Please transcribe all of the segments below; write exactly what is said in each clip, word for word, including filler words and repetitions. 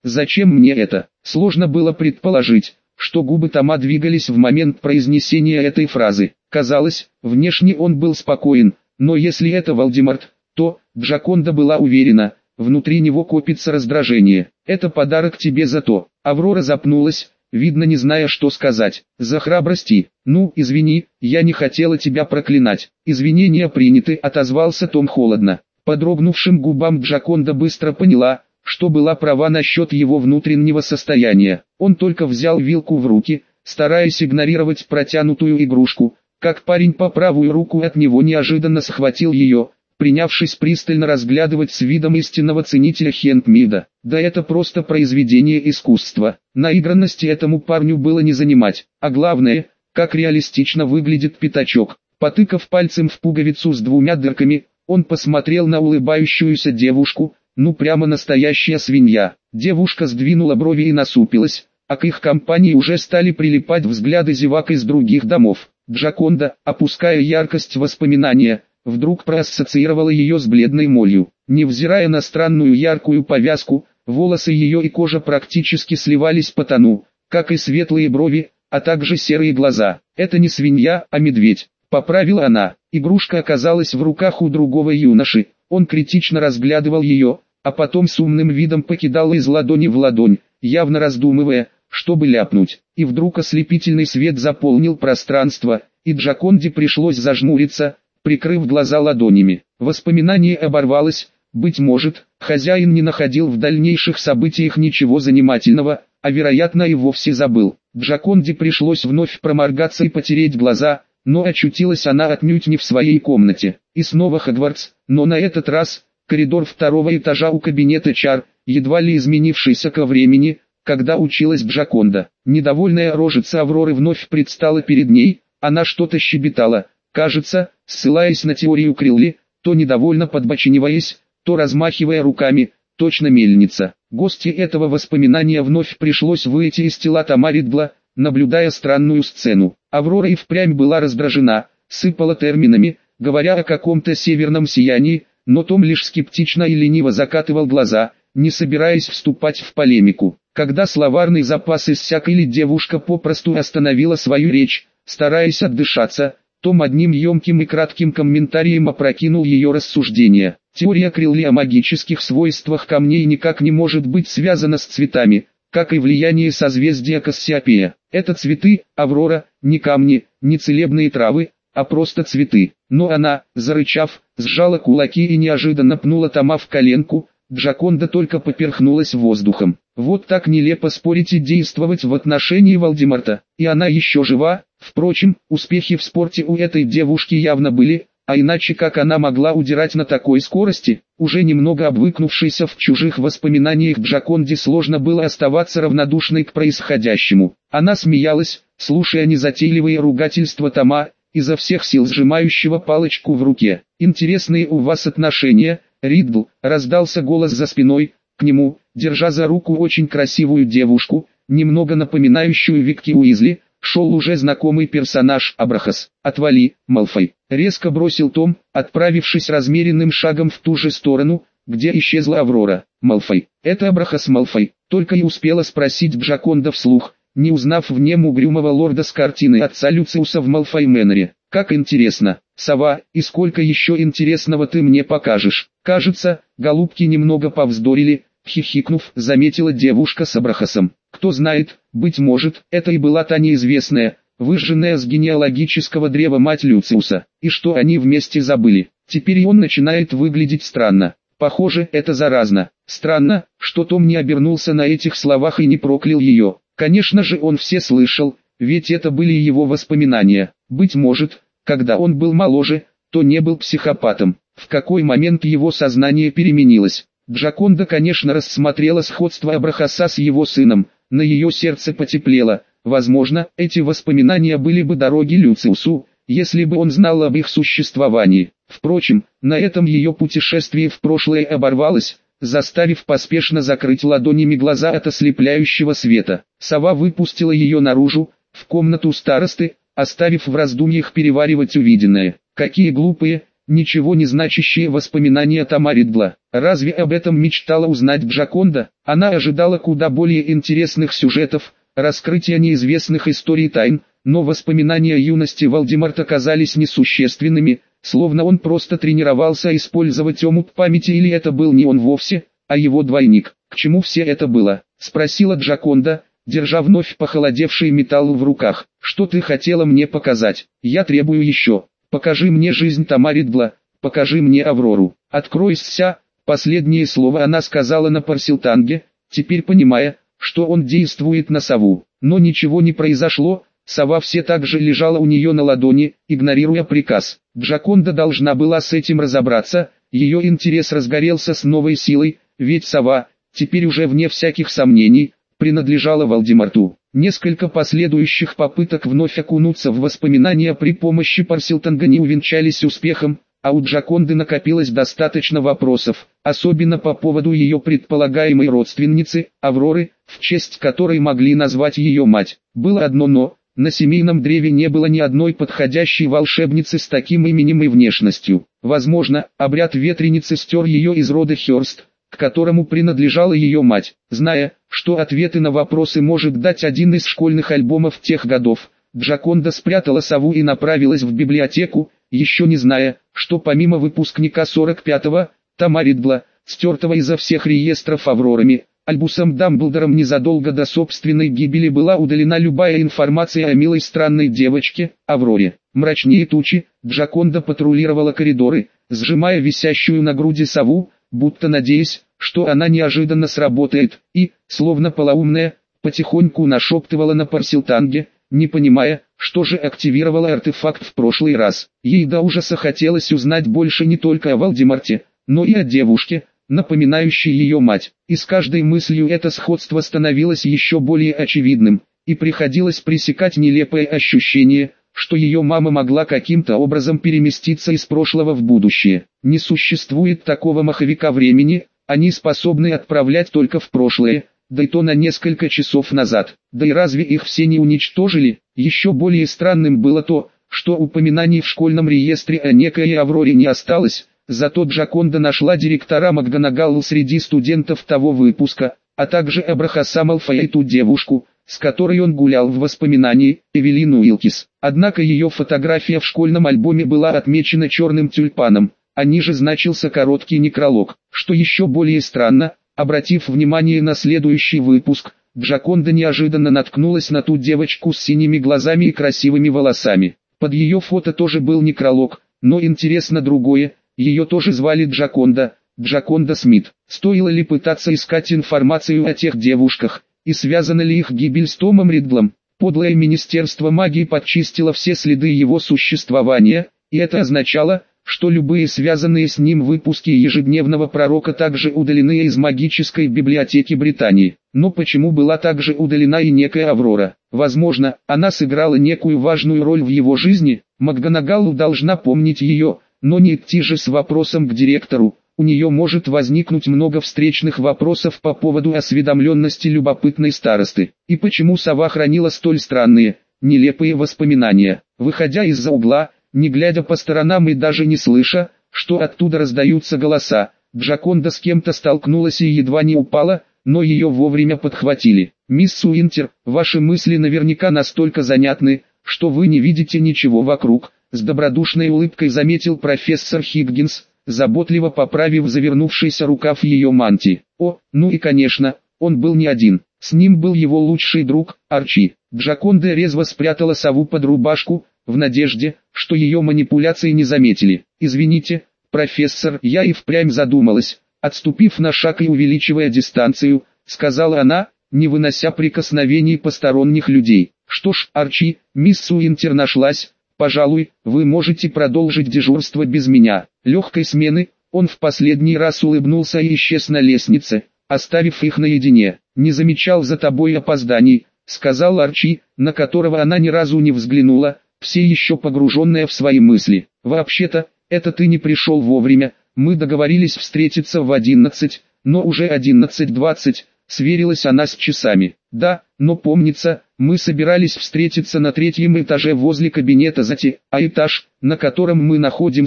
Зачем мне это? Сложно было предположить, что губы Тома двигались в момент произнесения этой фразы. Казалось, внешне он был спокоен, но если это Вальдемарт, то, Джаконда была уверена, внутри него копится раздражение. «Это подарок тебе за то». Аврора запнулась, видно не зная, что сказать. «За храбрости. Ну, извини, я не хотела тебя проклинать». «Извинения приняты», — отозвался Том холодно. По дрогнувшим губам Джаконда быстро поняла, что была права насчет его внутреннего состояния. Он только взял вилку в руки, стараясь игнорировать протянутую игрушку, как парень по правую руку от него неожиданно схватил ее, принявшись пристально разглядывать с видом истинного ценителя хендмейда. Да это просто произведение искусства. Наигранности этому парню было не занимать. А главное, как реалистично выглядит пятачок. Потыкав пальцем в пуговицу с двумя дырками, он посмотрел на улыбающуюся девушку, ну прямо настоящая свинья. Девушка сдвинула брови и насупилась, а к их компании уже стали прилипать взгляды зевак из других домов. Джаконда, опуская яркость воспоминания, вдруг проассоциировала ее с бледной молью. Невзирая на странную яркую повязку, волосы ее и кожа практически сливались по тону, как и светлые брови, а также серые глаза. «Это не свинья, а медведь», — поправила она. Игрушка оказалась в руках у другого юноши, он критично разглядывал ее, а потом с умным видом покидал из ладони в ладонь, явно раздумывая, чтобы ляпнуть. И вдруг ослепительный свет заполнил пространство, и Джаконде пришлось зажмуриться, прикрыв глаза ладонями. Воспоминание оборвалось, быть может, хозяин не находил в дальнейших событиях ничего занимательного, а вероятно и вовсе забыл. Джаконде пришлось вновь проморгаться и потереть глаза, но очутилась она отнюдь не в своей комнате. И снова Хогвартс, но на этот раз, коридор второго этажа у кабинета чар, едва ли изменившийся ко времени, когда училась Джаконда. Недовольная рожица Авроры вновь предстала перед ней, она что-то щебетала, кажется, ссылаясь на теорию Крилли, то недовольно подбочениваясь, то размахивая руками, точно мельница. Гости этого воспоминания вновь пришлось выйти из тела Тома Риддла, наблюдая странную сцену. Аврора и впрямь была раздражена, сыпала терминами, говоря о каком-то северном сиянии, но Том лишь скептично и лениво закатывал глаза, не собираясь вступать в полемику. Когда словарный запас иссяк или девушка попросту остановила свою речь, стараясь отдышаться, Том одним емким и кратким комментарием опрокинул ее рассуждения. Теория Крилли о магических свойствах камней никак не может быть связана с цветами, как и влияние созвездия Кассиопея. Это цветы, Аврора, не камни, не целебные травы, а просто цветы. Но она, зарычав, сжала кулаки и неожиданно пнула Тома в коленку. Джаконда только поперхнулась воздухом. Вот так нелепо спорить и действовать в отношении Вальдемарта. И она еще жива. Впрочем, успехи в спорте у этой девушки явно были, а иначе как она могла удирать на такой скорости? Уже немного обвыкнувшейся в чужих воспоминаниях Джаконде сложно было оставаться равнодушной к происходящему. Она смеялась, слушая незатейливые ругательства Тома, изо всех сил сжимающего палочку в руке. «Интересные у вас отношения, Риддл», — раздался голос за спиной. К нему, держа за руку очень красивую девушку, немного напоминающую Викки Уизли, шел уже знакомый персонаж Абрахас. «Отвали, Малфой!» — резко бросил Том, отправившись размеренным шагом в ту же сторону, где исчезла Аврора. «Малфой, это Абрахас Малфой», — только и успела спросить Джаконда вслух, не узнав в нем угрюмого лорда с картины отца Люциуса в Малфой Мэннере. «Как интересно, сова, и сколько еще интересного ты мне покажешь?» «Кажется, голубки немного повздорили», — хихикнув, заметила девушка с Абрахасом. «Кто знает, быть может, это и была та неизвестная, выжженная с генеалогического древа мать Люциуса, и что они вместе забыли. Теперь и он начинает выглядеть странно. Похоже, это заразно. Странно, что Том не обернулся на этих словах и не проклял ее. Конечно же он все слышал, ведь это были его воспоминания. Быть может, когда он был моложе, то не был психопатом. В какой момент его сознание переменилось? Джаконда, конечно, рассмотрела сходство Абрахаса с его сыном, на ее сердце потеплело. Возможно, эти воспоминания были бы дороги Люциусу, если бы он знал об их существовании. Впрочем, на этом ее путешествие в прошлое оборвалось, заставив поспешно закрыть ладонями глаза от ослепляющего света. Сова выпустила ее наружу, в комнату старосты, оставив в раздумьях переваривать увиденное. «Какие глупые, ничего не значащие воспоминания Тома Ридла. Разве об этом мечтала узнать Джаконда? Она ожидала куда более интересных сюжетов, раскрытия неизвестных историй тайн, но воспоминания юности Волдемарта казались несущественными, словно он просто тренировался использовать омут памяти, или это был не он вовсе, а его двойник. «К чему все это было?» — спросила Джаконда, держа вновь похолодевший металл в руках. «Что ты хотела мне показать? Я требую еще. Покажи мне жизнь Тома Ридла, покажи мне Аврору. Откройся». Последнее слово она сказала на парсилтанге, теперь понимая, что он действует на сову. Но ничего не произошло, сова все так же лежала у нее на ладони, игнорируя приказ. Джаконда должна была с этим разобраться, ее интерес разгорелся с новой силой, ведь сова, теперь уже вне всяких сомнений, принадлежала Волдемарту. Несколько последующих попыток вновь окунуться в воспоминания при помощи парсилтанга не увенчались успехом, а у Джаконды накопилось достаточно вопросов, особенно по поводу ее предполагаемой родственницы, Авроры, в честь которой могли назвать ее мать. Было одно «но». На семейном древе не было ни одной подходящей волшебницы с таким именем и внешностью. Возможно, обряд ветреницы стер ее из рода Хёрст, к которому принадлежала ее мать. Зная, что ответы на вопросы может дать один из школьных альбомов тех годов, Джаконда спрятала сову и направилась в библиотеку, еще не зная, что помимо выпускника сорок пятого, Тома Ридла, стертого изо всех реестров Аврорами, Альбусом Дамблдором незадолго до собственной гибели была удалена любая информация о милой странной девочке, Авроре. Мрачнее тучи, Джаконда патрулировала коридоры, сжимая висящую на груди сову, будто надеясь, что она неожиданно сработает, и, словно полоумная, потихоньку нашептывала на парсилтанге, не понимая, что же активировала артефакт в прошлый раз. Ей до ужаса хотелось узнать больше не только о Волдемарте, но и о девушке, напоминающей ее мать. И с каждой мыслью это сходство становилось еще более очевидным, и приходилось пресекать нелепое ощущение, что ее мама могла каким-то образом переместиться из прошлого в будущее. Не существует такого маховика времени, они способны отправлять только в прошлое, да и то на несколько часов назад. Да и разве их все не уничтожили? Еще более странным было то, что упоминаний в школьном реестре о некой Авроре не осталось, зато Джаконда нашла директора МакГонагалл среди студентов того выпуска, а также Абрахаса Малфоя и ту девушку, с которой он гулял в воспоминании, Эвелин Уилкис. Однако ее фотография в школьном альбоме была отмечена черным тюльпаном, а ниже значился короткий некролог. Что еще более странно, обратив внимание на следующий выпуск, Джаконда неожиданно наткнулась на ту девочку с синими глазами и красивыми волосами. Под ее фото тоже был некролог, но интересно другое, ее тоже звали Джаконда, Джаконда Смит. Стоило ли пытаться искать информацию о тех девушках, и связана ли их гибель с Томом Ридлом? Подлое Министерство магии подчистило все следы его существования, и это означало, что любые связанные с ним выпуски ежедневного пророка также удалены из магической библиотеки Британии. Но почему была также удалена и некая Аврора? Возможно, она сыграла некую важную роль в его жизни, МакГонагалл должна помнить ее, но не идти же с вопросом к директору. У нее может возникнуть много встречных вопросов по поводу осведомленности любопытной старосты. И почему сова хранила столь странные, нелепые воспоминания? Выходя из-за угла, не глядя по сторонам и даже не слыша, что оттуда раздаются голоса, Джаконда с кем-то столкнулась и едва не упала, но ее вовремя подхватили. «Мисс Уинтер, ваши мысли наверняка настолько занятны, что вы не видите ничего вокруг», с добродушной улыбкой заметил профессор Хиггинс, заботливо поправив завернувшийся рукав ее мантии. О, ну и конечно, он был не один. С ним был его лучший друг, Арчи. Джаконда резво спрятала сову под рубашку, в надежде, что ее манипуляции не заметили. «Извините, профессор, я и впрямь задумалась», отступив на шаг и увеличивая дистанцию, сказала она, не вынося прикосновений посторонних людей. «Что ж, Арчи, мисс Уинтер нашлась, пожалуй, вы можете продолжить дежурство без меня». Легкой смены, он в последний раз улыбнулся и исчез на лестнице, оставив их наедине. «Не замечал за тобой опозданий», сказал Арчи, на которого она ни разу не взглянула, все еще погруженная в свои мысли. «Вообще-то, это ты не пришел вовремя, мы договорились встретиться в одиннадцать, но уже одиннадцать двадцать, сверилась она с часами. Да, но помнится, мы собирались встретиться на третьем этаже возле кабинета Зати, а этаж, на котором мы находимся,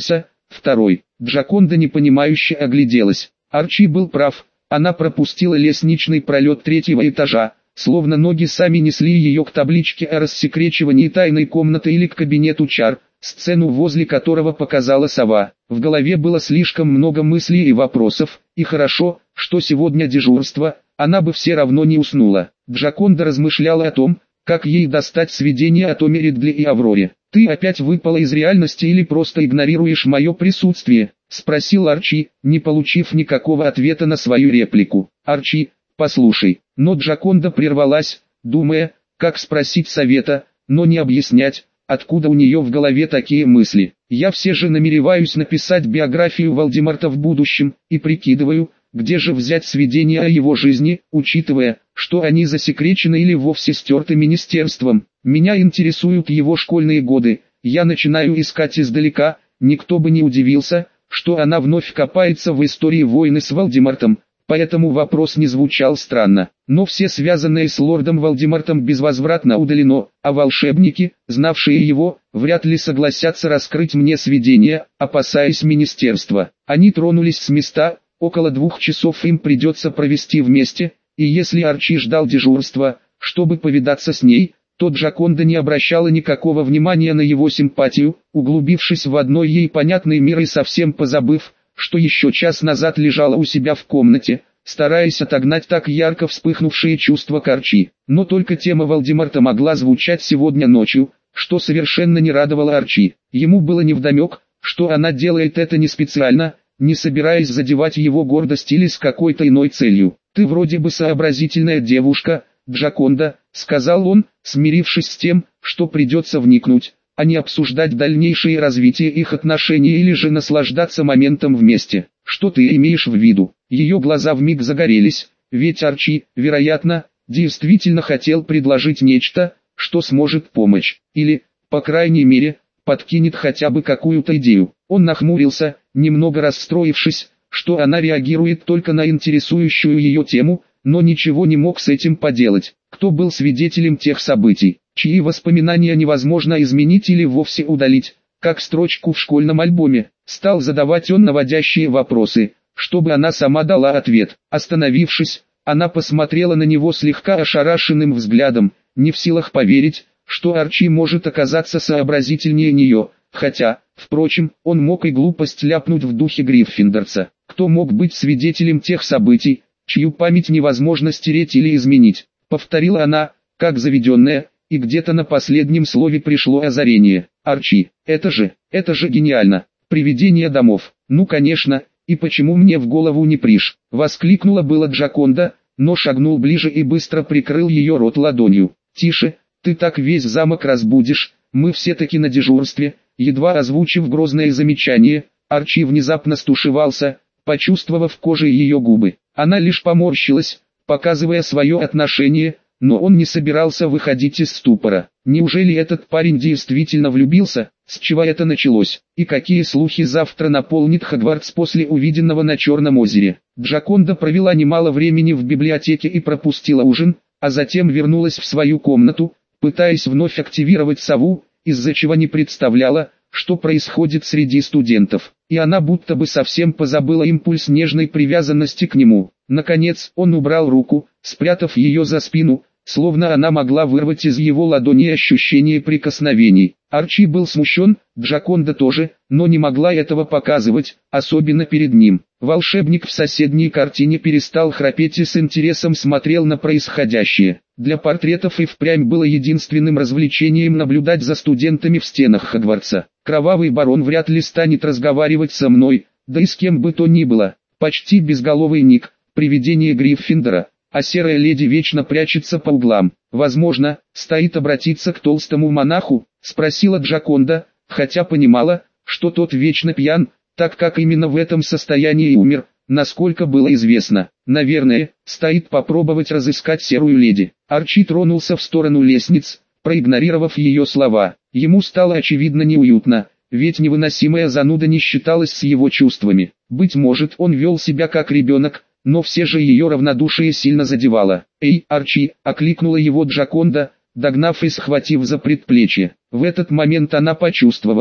Второй. Джаконда непонимающе огляделась. Арчи был прав, она пропустила лестничный пролет третьего этажа, словно ноги сами несли ее к табличке о рассекречивании тайной комнаты или к кабинету чар, сцену возле которого показала сова. В голове было слишком много мыслей и вопросов, и хорошо, что сегодня дежурство, она бы все равно не уснула. Джаконда размышляла о том, как ей достать сведения о Томе Ридли и Авроре. «Ты опять выпала из реальности или просто игнорируешь мое присутствие?» — спросил Арчи, не получив никакого ответа на свою реплику. «Арчи, послушай». Но Джаконда прервалась, думая, как спросить совета, но не объяснять, откуда у нее в голове такие мысли. «Я все же намереваюсь написать биографию Волдемарта в будущем, и прикидываю, где же взять сведения о его жизни, учитывая, что они засекречены или вовсе стерты министерством. Меня интересуют его школьные годы, я начинаю искать издалека, никто бы не удивился, что она вновь копается в истории войны с Волдемартом, поэтому вопрос не звучал странно. Но все связанные с лордом Волдемартом безвозвратно удалено, а волшебники, знавшие его, вряд ли согласятся раскрыть мне сведения, опасаясь министерства. Они тронулись с места, около двух часов им придется провести вместе, и если Арчи ждал дежурства, чтобы повидаться с ней, то Джаконда не обращала никакого внимания на его симпатию, углубившись в одной ей понятный мир и совсем позабыв, что еще час назад лежала у себя в комнате, стараясь отогнать так ярко вспыхнувшие чувства к Арчи. Но только тема Волдемарта могла звучать сегодня ночью, что совершенно не радовало Арчи. Ему было невдомек, что она делает это не специально, не собираясь задевать его гордость или с какой-то иной целью. «Ты вроде бы сообразительная девушка, Джаконда», — сказал он, смирившись с тем, что придется вникнуть, а не обсуждать дальнейшее развитие их отношений или же наслаждаться моментом вместе. «Что ты имеешь в виду?» Ее глаза вмиг загорелись, ведь Арчи, вероятно, действительно хотел предложить нечто, что сможет помочь, или, по крайней мере, подкинет хотя бы какую-то идею. Он нахмурился, немного расстроившись, что она реагирует только на интересующую ее тему, но ничего не мог с этим поделать. Кто был свидетелем тех событий, чьи воспоминания невозможно изменить или вовсе удалить, как строчку в школьном альбоме? Стал задавать он наводящие вопросы, чтобы она сама дала ответ. Остановившись, она посмотрела на него слегка ошарашенным взглядом, не в силах поверить, что Арчи может оказаться сообразительнее нее, хотя, впрочем, он мог и глупость ляпнуть в духе Гриффиндорца. Кто мог быть свидетелем тех событий, чью память невозможно стереть или изменить? Повторила она, как заведенная, и где-то на последнем слове пришло озарение. Арчи, это же, это же гениально, привидение домов. Ну конечно, и почему мне в голову не приш? Воскликнула было Джаконда, но шагнул ближе и быстро прикрыл ее рот ладонью. Тише, ты так весь замок разбудишь, мы все-таки на дежурстве. Едва озвучив грозное замечание, Арчи внезапно стушевался, почувствовав кожей ее губы. Она лишь поморщилась, показывая свое отношение, но он не собирался выходить из ступора. Неужели этот парень действительно влюбился? С чего это началось? И какие слухи завтра наполнит Хогвартс после увиденного на Черном озере? Джаконда провела немало времени в библиотеке и пропустила ужин, а затем вернулась в свою комнату, пытаясь вновь активировать сову, из-за чего не представляла, что происходит среди студентов, и она будто бы совсем позабыла импульс нежной привязанности к нему. Наконец он убрал руку, спрятав ее за спину, словно она могла вырвать из его ладони ощущение прикосновений. Арчи был смущен, Джаконда тоже, но не могла этого показывать, особенно перед ним. Волшебник в соседней картине перестал храпеть и с интересом смотрел на происходящее. Для портретов и впрямь было единственным развлечением наблюдать за студентами в стенах Хогвартса. Кровавый барон вряд ли станет разговаривать со мной, да и с кем бы то ни было. Почти безголовый Ник, привидение Гриффиндора, а серая леди вечно прячется по углам. Возможно, стоит обратиться к толстому монаху, спросила Джаконда, хотя понимала, что тот вечно пьян, так как именно в этом состоянии и умер, насколько было известно. Наверное, стоит попробовать разыскать серую леди. Арчи тронулся в сторону лестниц, проигнорировав ее слова. Ему стало очевидно неуютно, ведь невыносимая зануда не считалась с его чувствами. Быть может, он вел себя как ребенок, но все же ее равнодушие сильно задевало. «Эй, Арчи!» — окликнула его Джаконда, догнав и схватив за предплечье. В этот момент она почувствовала,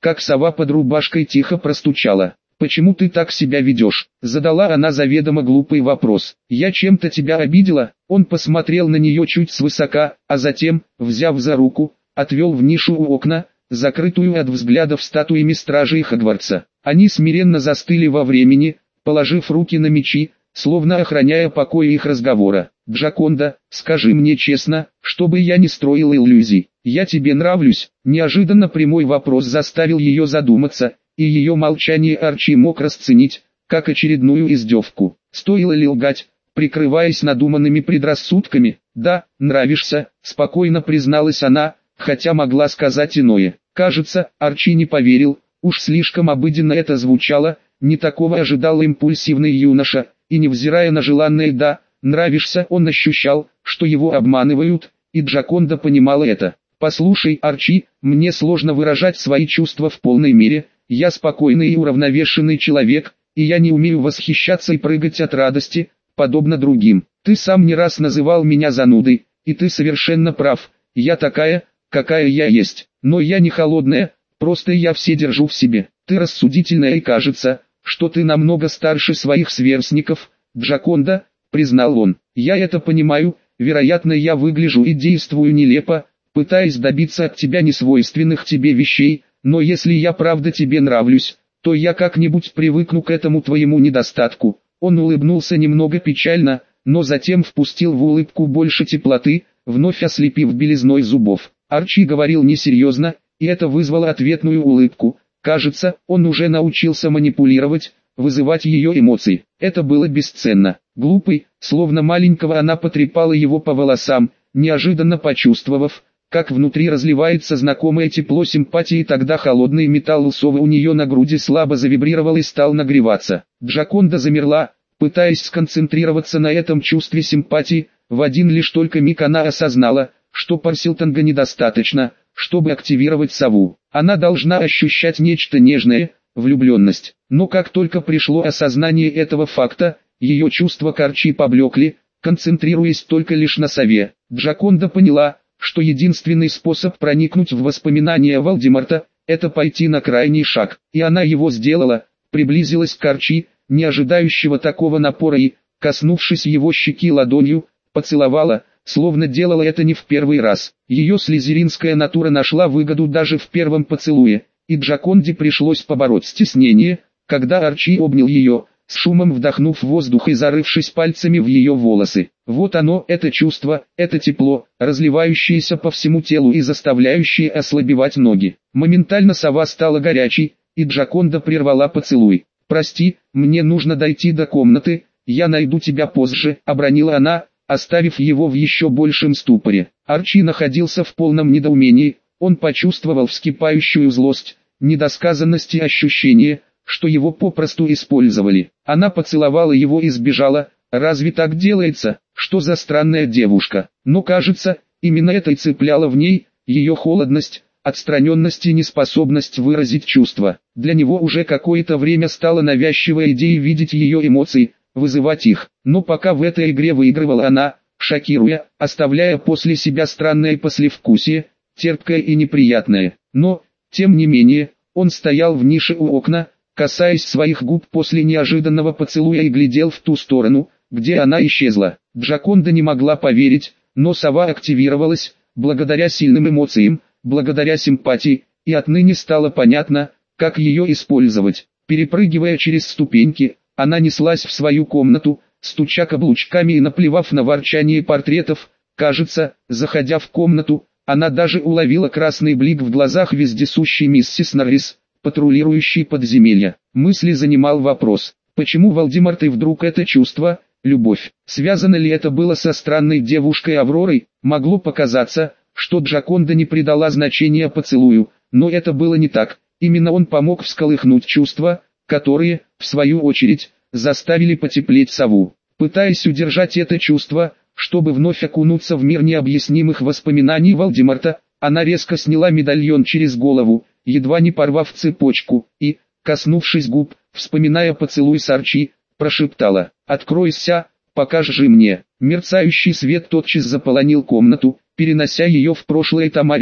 как сова под рубашкой тихо простучала. «Почему ты так себя ведешь?» — задала она заведомо глупый вопрос. «Я чем-то тебя обидела?» Он посмотрел на нее чуть свысока, а затем, взяв за руку, отвел в нишу у окна, закрытую от взглядов статуями стражей Хогвартса. Они смиренно застыли во времени, положив руки на мечи, словно охраняя покой их разговора. «Джаконда, скажи мне честно, чтобы я не строил иллюзий. Я тебе нравлюсь?» Неожиданно прямой вопрос заставил ее задуматься, и ее молчание Арчи мог расценить, как очередную издевку. Стоило ли лгать, прикрываясь надуманными предрассудками? «Да, нравишься», — спокойно призналась она, хотя могла сказать иное. Кажется, Арчи не поверил, уж слишком обыденно это звучало, не такого ожидал импульсивный юноша, и невзирая на желанное «да», нравишься, он ощущал, что его обманывают, и Джаконда понимала это. «Послушай, Арчи, мне сложно выражать свои чувства в полной мере, я спокойный и уравновешенный человек, и я не умею восхищаться и прыгать от радости, подобно другим. Ты сам не раз называл меня занудой, и ты совершенно прав, я такая, какая я есть, но я не холодная, просто я все держу в себе. Ты рассудительная и кажется, что ты намного старше своих сверстников, Джаконда», — признал он. «Я это понимаю, вероятно я выгляжу и действую нелепо, пытаясь добиться от тебя несвойственных тебе вещей, но если я правда тебе нравлюсь, то я как-нибудь привыкну к этому твоему недостатку». Он улыбнулся немного печально, но затем впустил в улыбку больше теплоты, вновь ослепив белизной зубов. Арчи говорил несерьезно, и это вызвало ответную улыбку. Кажется, он уже научился манипулировать, вызывать ее эмоции. Это было бесценно. Глупый, словно маленького она потрепала его по волосам, неожиданно почувствовав, как внутри разливается знакомое тепло симпатии. Тогда холодный металл усова у нее на груди слабо завибрировал и стал нагреваться. Джаконда замерла, пытаясь сконцентрироваться на этом чувстве симпатии. В один лишь только миг она осознала, что Парселтонга недостаточно, чтобы активировать сову. Она должна ощущать нечто нежное, влюбленность. Но как только пришло осознание этого факта, ее чувства к Арчи поблекли, концентрируясь только лишь на сове. Джаконда поняла, что единственный способ проникнуть в воспоминания Волдеморта – это пойти на крайний шаг. И она его сделала, приблизилась к Арчи, не ожидающего такого напора, и, коснувшись его щеки ладонью, поцеловала, словно делала это не в первый раз. Ее слизеринская натура нашла выгоду даже в первом поцелуе, и Джаконде пришлось побороть стеснение, когда Арчи обнял ее, с шумом вдохнув воздух и зарывшись пальцами в ее волосы. Вот оно, это чувство, это тепло, разливающееся по всему телу и заставляющее ослабевать ноги. Моментально сова стала горячей, и Джаконда прервала поцелуй. «Прости, мне нужно дойти до комнаты, я найду тебя позже», — обронила она, оставив его в еще большем ступоре. Арчи находился в полном недоумении, он почувствовал вскипающую злость, недосказанность и ощущение, что его попросту использовали. Она поцеловала его и сбежала. Разве так делается? Что за странная девушка? Но кажется, именно это и цепляло в ней, ее холодность, отстраненность и неспособность выразить чувства. Для него уже какое-то время стала навязчивой идеей видеть ее эмоции, вызывать их. Но пока в этой игре выигрывала она, шокируя, оставляя после себя странное послевкусие, терпкое и неприятное. Но, тем не менее, он стоял в нише у окна, касаясь своих губ после неожиданного поцелуя, и глядел в ту сторону, где она исчезла. Джаконда не могла поверить, но сова активировалась, благодаря сильным эмоциям, благодаря симпатии, и отныне стало понятно, как ее использовать. Перепрыгивая через ступеньки, она неслась в свою комнату, стуча каблучками и наплевав на ворчание портретов. Кажется, заходя в комнату, она даже уловила красный блик в глазах вездесущей миссис Норрис, патрулирующей подземелья. Мысли занимал вопрос, почему Волдеморт и вдруг это чувство, любовь. Связано ли это было со странной девушкой Авророй? Могло показаться, что Джаконда не придала значения поцелую, но это было не так. Именно он помог всколыхнуть чувства, которые, в свою очередь, заставили потеплеть сову. Пытаясь удержать это чувство, чтобы вновь окунуться в мир необъяснимых воспоминаний Волдеморта, она резко сняла медальон через голову, едва не порвав цепочку, и, коснувшись губ, вспоминая поцелуй с Арчи, прошептала: «Откройся, покажи мне». Мерцающий свет тотчас заполонил комнату, перенося ее в прошлое Тома Ридла.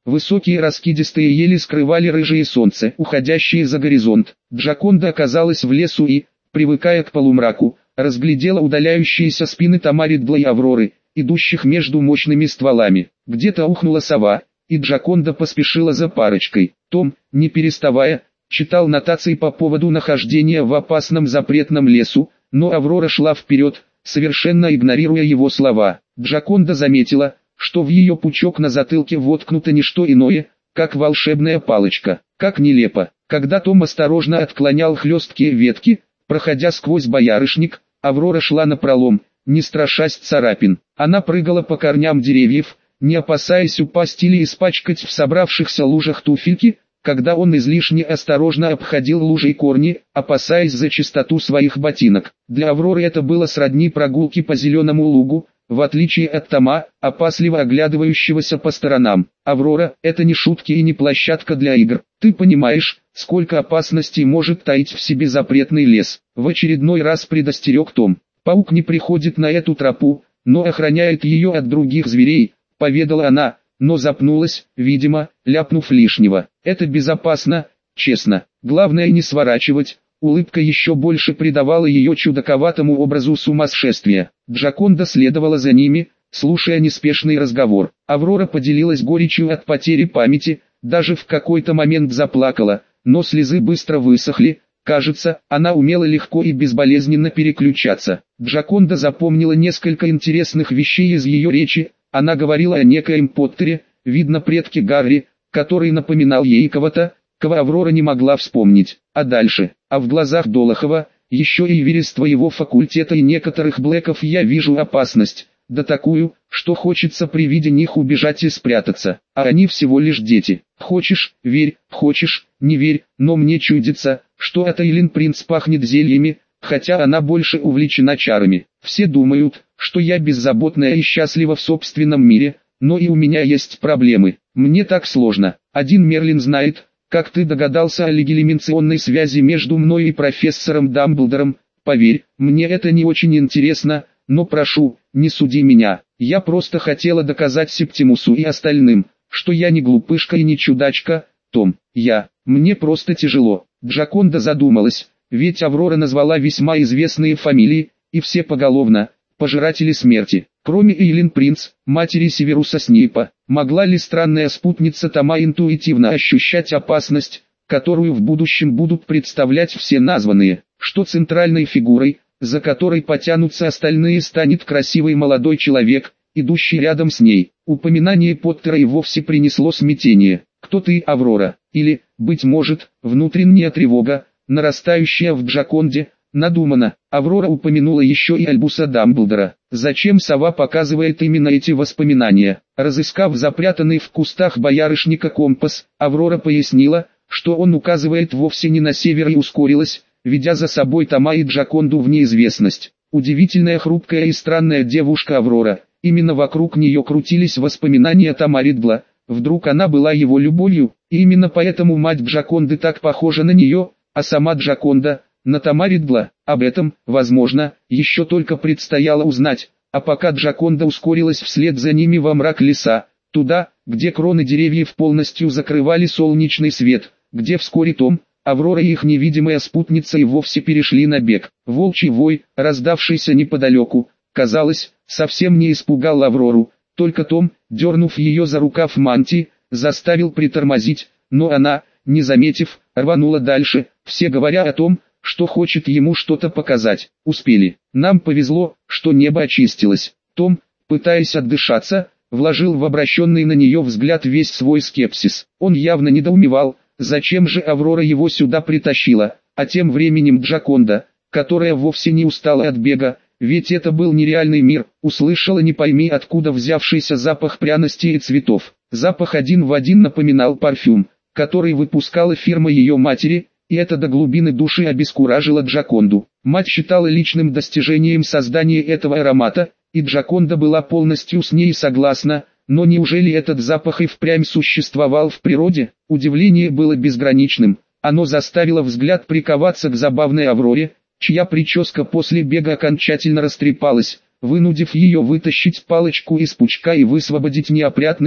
Высокие раскидистые ели скрывали рыжее солнце, уходящее за горизонт. Джаконда оказалась в лесу и, привыкая к полумраку, разглядела удаляющиеся спины Тамаридла и Авроры, идущих между мощными стволами. Где-то ухнула сова, и Джаконда поспешила за парочкой. Том, не переставая, читал нотации по поводу нахождения в опасном запретном лесу, но Аврора шла вперед, совершенно игнорируя его слова. Джаконда заметила, что в ее пучок на затылке воткнуто не что иное, как волшебная палочка. Как нелепо. Когда Том осторожно отклонял хлесткие ветки, проходя сквозь боярышник, Аврора шла напролом, не страшась царапин. Она прыгала по корням деревьев, не опасаясь упасть или испачкать в собравшихся лужах туфельки, когда он излишне осторожно обходил лужи и корни, опасаясь за чистоту своих ботинок. Для Авроры это было сродни прогулке по зеленому лугу, в отличие от Тома, опасливо оглядывающегося по сторонам. Аврора – это не шутки и не площадка для игр. Ты понимаешь, сколько опасностей может таить в себе запретный лес. В очередной раз предостерег Том. Паук не приходит на эту тропу, но охраняет ее от других зверей, поведала она, но запнулась, видимо, ляпнув лишнего. Это безопасно, честно. Главное не сворачивать. Улыбка еще больше придавала ее чудаковатому образу сумасшествия. Джаконда следовала за ними, слушая неспешный разговор. Аврора поделилась горечью от потери памяти, даже в какой-то момент заплакала, но слезы быстро высохли. Кажется, она умела легко и безболезненно переключаться. Джаконда запомнила несколько интересных вещей из ее речи. Она говорила о некоем Поттере, видно предке Гарри, который напоминал ей кого-то, кого Аврора не могла вспомнить. А дальше, а в глазах Долохова, еще и верес твоего факультета и некоторых блэков я вижу опасность, да такую, что хочется при виде них убежать и спрятаться, а они всего лишь дети. Хочешь, верь, хочешь, не верь, но мне чудится, что от Эйлин Принц пахнет зельями, хотя она больше увлечена чарами. Все думают, что я беззаботная и счастлива в собственном мире, но и у меня есть проблемы. Мне так сложно. Один Мерлин знает, как ты догадался о легилименционной связи между мной и профессором Дамблдором. Поверь, мне это не очень интересно, но прошу, не суди меня. Я просто хотела доказать Септимусу и остальным, что я не глупышка и не чудачка, Том. Я, мне просто тяжело. Джаконда задумалась, ведь Аврора назвала весьма известные фамилии, и все поголовно, пожиратели смерти. Кроме Эйлин Принц, матери Северуса Снейпа, могла ли странная спутница Тома интуитивно ощущать опасность, которую в будущем будут представлять все названные, что центральной фигурой, за которой потянутся остальные, станет красивый молодой человек, идущий рядом с ней. Упоминание Поттера и вовсе принесло смятение. Кто ты, Аврора? Или, быть может, внутренняя тревога, нарастающая в Джаконде, надумано. Аврора упомянула еще и Альбуса Дамблдора. Зачем сова показывает именно эти воспоминания? Разыскав запрятанный в кустах боярышника компас, Аврора пояснила, что он указывает вовсе не на север, и ускорилась, ведя за собой Тома и Джаконду в неизвестность. Удивительная, хрупкая и странная девушка Аврора. Именно вокруг нее крутились воспоминания Тома Ридла. Вдруг она была его любовью, и именно поэтому мать Джаконды так похожа на нее, а сама Джаконда на Тома Ридла. Об этом, возможно, еще только предстояло узнать, а пока Джаконда ускорилась вслед за ними во мрак леса, туда, где кроны деревьев полностью закрывали солнечный свет, где вскоре Том, Аврора и их невидимая спутница и вовсе перешли на бег. Волчий вой, раздавшийся неподалеку, казалось, совсем не испугал Аврору, только Том, дернув ее за рукав мантии, заставил притормозить, но она, не заметив, рванула дальше, все говоря о том, что хочет ему что-то показать. Успели. Нам повезло, что небо очистилось. Том, пытаясь отдышаться, вложил в обращенный на нее взгляд весь свой скепсис. Он явно недоумевал, зачем же Аврора его сюда притащила, а тем временем Джаконда, которая вовсе не устала от бега, ведь это был нереальный мир, услышала не пойми откуда взявшийся запах пряностей и цветов. Запах один в один напоминал парфюм, который выпускала фирма ее матери, и это до глубины души обескуражило Джаконду. Мать считала личным достижением создания этого аромата, и Джаконда была полностью с ней согласна, но неужели этот запах и впрямь существовал в природе? Удивление было безграничным, оно заставило взгляд приковаться к забавной Авроре, чья прическа после бега окончательно растрепалась, вынудив ее вытащить палочку из пучка и высвободить неопрятные,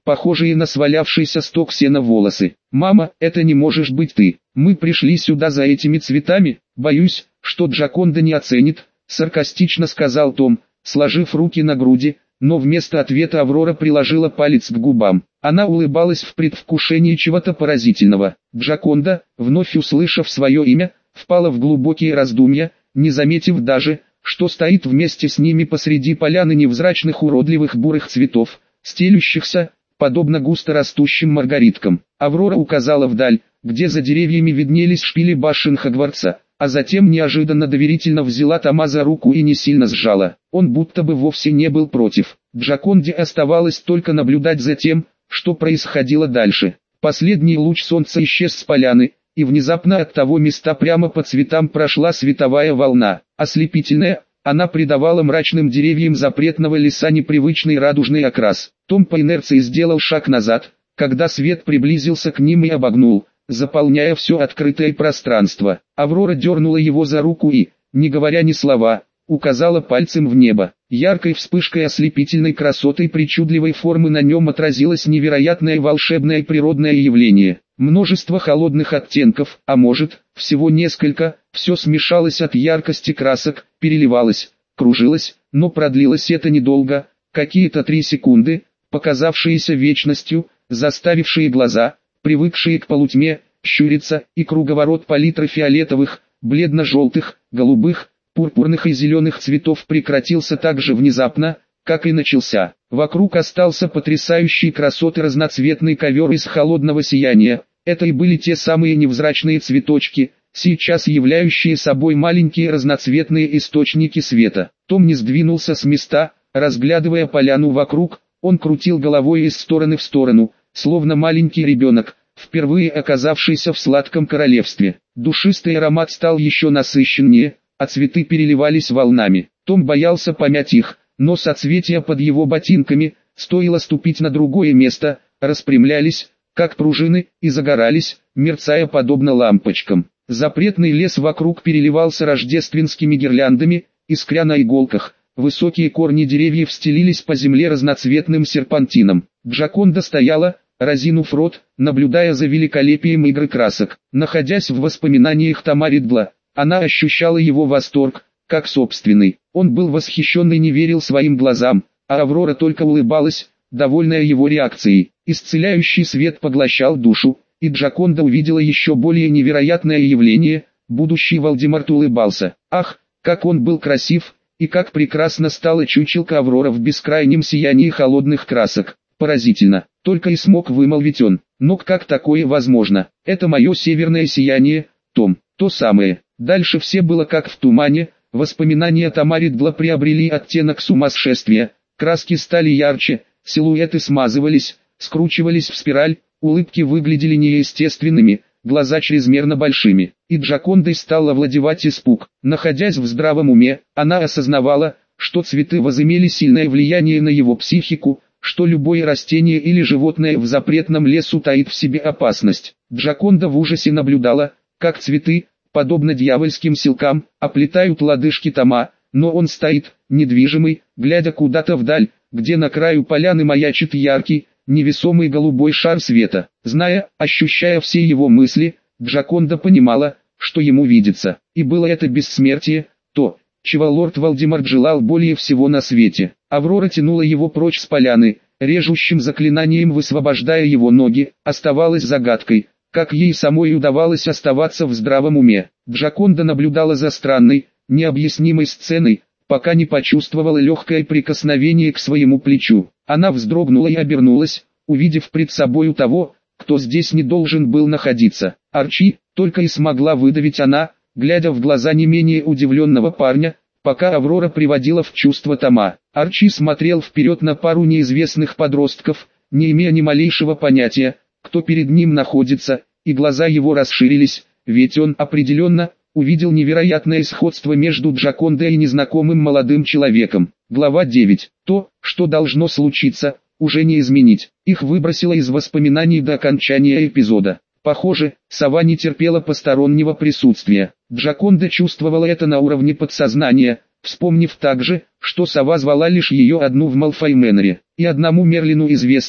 похожие на свалявшийся сток сена волосы. «Мама, это не можешь быть ты. Мы пришли сюда за этими цветами. Боюсь, что Джаконда не оценит», — саркастично сказал Том, сложив руки на груди, но вместо ответа Аврора приложила палец к губам. Она улыбалась в предвкушении чего-то поразительного. Джаконда, вновь услышав свое имя, впала в глубокие раздумья, не заметив даже, что стоит вместе с ними посреди поляны невзрачных уродливых бурых цветов, стелющихся, подобно густо растущим маргариткам. Аврора указала вдаль, где за деревьями виднелись шпили башен Хогвартса, а затем неожиданно доверительно взяла Тома за руку и не сильно сжала. Он будто бы вовсе не был против. Джаконде оставалось только наблюдать за тем, что происходило дальше. Последний луч солнца исчез с поляны, и внезапно от того места прямо по цветам прошла световая волна. Ослепительная, она придавала мрачным деревьям запретного леса непривычный радужный окрас. Том по инерции сделал шаг назад, когда свет приблизился к ним и обогнул, заполняя все открытое пространство. Аврора дернула его за руку и, не говоря ни слова, указала пальцем в небо. Яркой вспышкой ослепительной красоты и причудливой формы на нем отразилось невероятное волшебное природное явление. Множество холодных оттенков, а может, всего несколько, все смешалось от яркости красок, переливалось, кружилось, но продлилось это недолго, какие-то три секунды, показавшиеся вечностью, заставившие глаза, привыкшие к полутьме, щуриться, и круговорот палитры фиолетовых, бледно-желтых, голубых, пурпурных и зеленых цветов прекратился так же внезапно, как и начался. Вокруг остался потрясающий красоты разноцветный ковер из холодного сияния. Это и были те самые невзрачные цветочки, сейчас являющие собой маленькие разноцветные источники света. Том не сдвинулся с места, разглядывая поляну вокруг, он крутил головой из стороны в сторону, словно маленький ребенок, впервые оказавшийся в сладком королевстве. Душистый аромат стал еще насыщеннее, а цветы переливались волнами. Том боялся помять их, но соцветия под его ботинками, стоило ступить на другое место, распрямлялись, как пружины, и загорались, мерцая подобно лампочкам. Запретный лес вокруг переливался рождественскими гирляндами, искря на иголках. Высокие корни деревьев стелились по земле разноцветным серпантином. Джаконда стояла, разинув рот, наблюдая за великолепием игры красок. Находясь в воспоминаниях Тома Риддла, она ощущала его восторг, как собственный. Он был восхищен и не верил своим глазам, а Аврора только улыбалась, довольная его реакцией. Исцеляющий свет поглощал душу, и Джаконда увидела еще более невероятное явление. Будущий Волдеморт улыбался. Ах, как он был красив, и как прекрасно стала чучелка Аврора в бескрайнем сиянии холодных красок. Поразительно, только и смог вымолвить он. Но как такое возможно? Это мое северное сияние, Том, то самое. Дальше все было как в тумане. Воспоминания Тома Риддла приобрели оттенок сумасшествия. Краски стали ярче, силуэты смазывались, скручивались в спираль, улыбки выглядели неестественными, глаза чрезмерно большими. И Джакондой стал овладевать испуг. Находясь в здравом уме, она осознавала, что цветы возымели сильное влияние на его психику, что любое растение или животное в запретном лесу таит в себе опасность. Джаконда в ужасе наблюдала, как цветы, подобно дьявольским силкам, оплетают лодыжки Тома, но он стоит, недвижимый, глядя куда-то вдаль, где на краю поляны маячит яркий, невесомый голубой шар света. Зная, ощущая все его мысли, Джаконда понимала, что ему видится. И было это бессмертие, то, чего лорд Волдеморт желал более всего на свете. Аврора тянула его прочь с поляны, режущим заклинанием высвобождая его ноги, оставалась загадкой, как ей самой удавалось оставаться в здравом уме. Джаконда наблюдала за странной, необъяснимой сценой, пока не почувствовала легкое прикосновение к своему плечу. Она вздрогнула и обернулась, увидев пред собою того, кто здесь не должен был находиться. Арчи, только и смогла выдавить она, глядя в глаза не менее удивленного парня, пока Аврора приводила в чувство Тома. Арчи смотрел вперед на пару неизвестных подростков, не имея ни малейшего понятия, кто перед ним находится, и глаза его расширились, ведь он определенно увидел невероятное сходство между Джакондой и незнакомым молодым человеком. Глава девять. То, что должно случиться, уже не изменить. Их выбросило из воспоминаний до окончания эпизода. Похоже, сова не терпела постороннего присутствия. Джаконда чувствовала это на уровне подсознания, вспомнив также, что сова звала лишь ее одну в Малфой Мэннере. И одному Мерлину известно,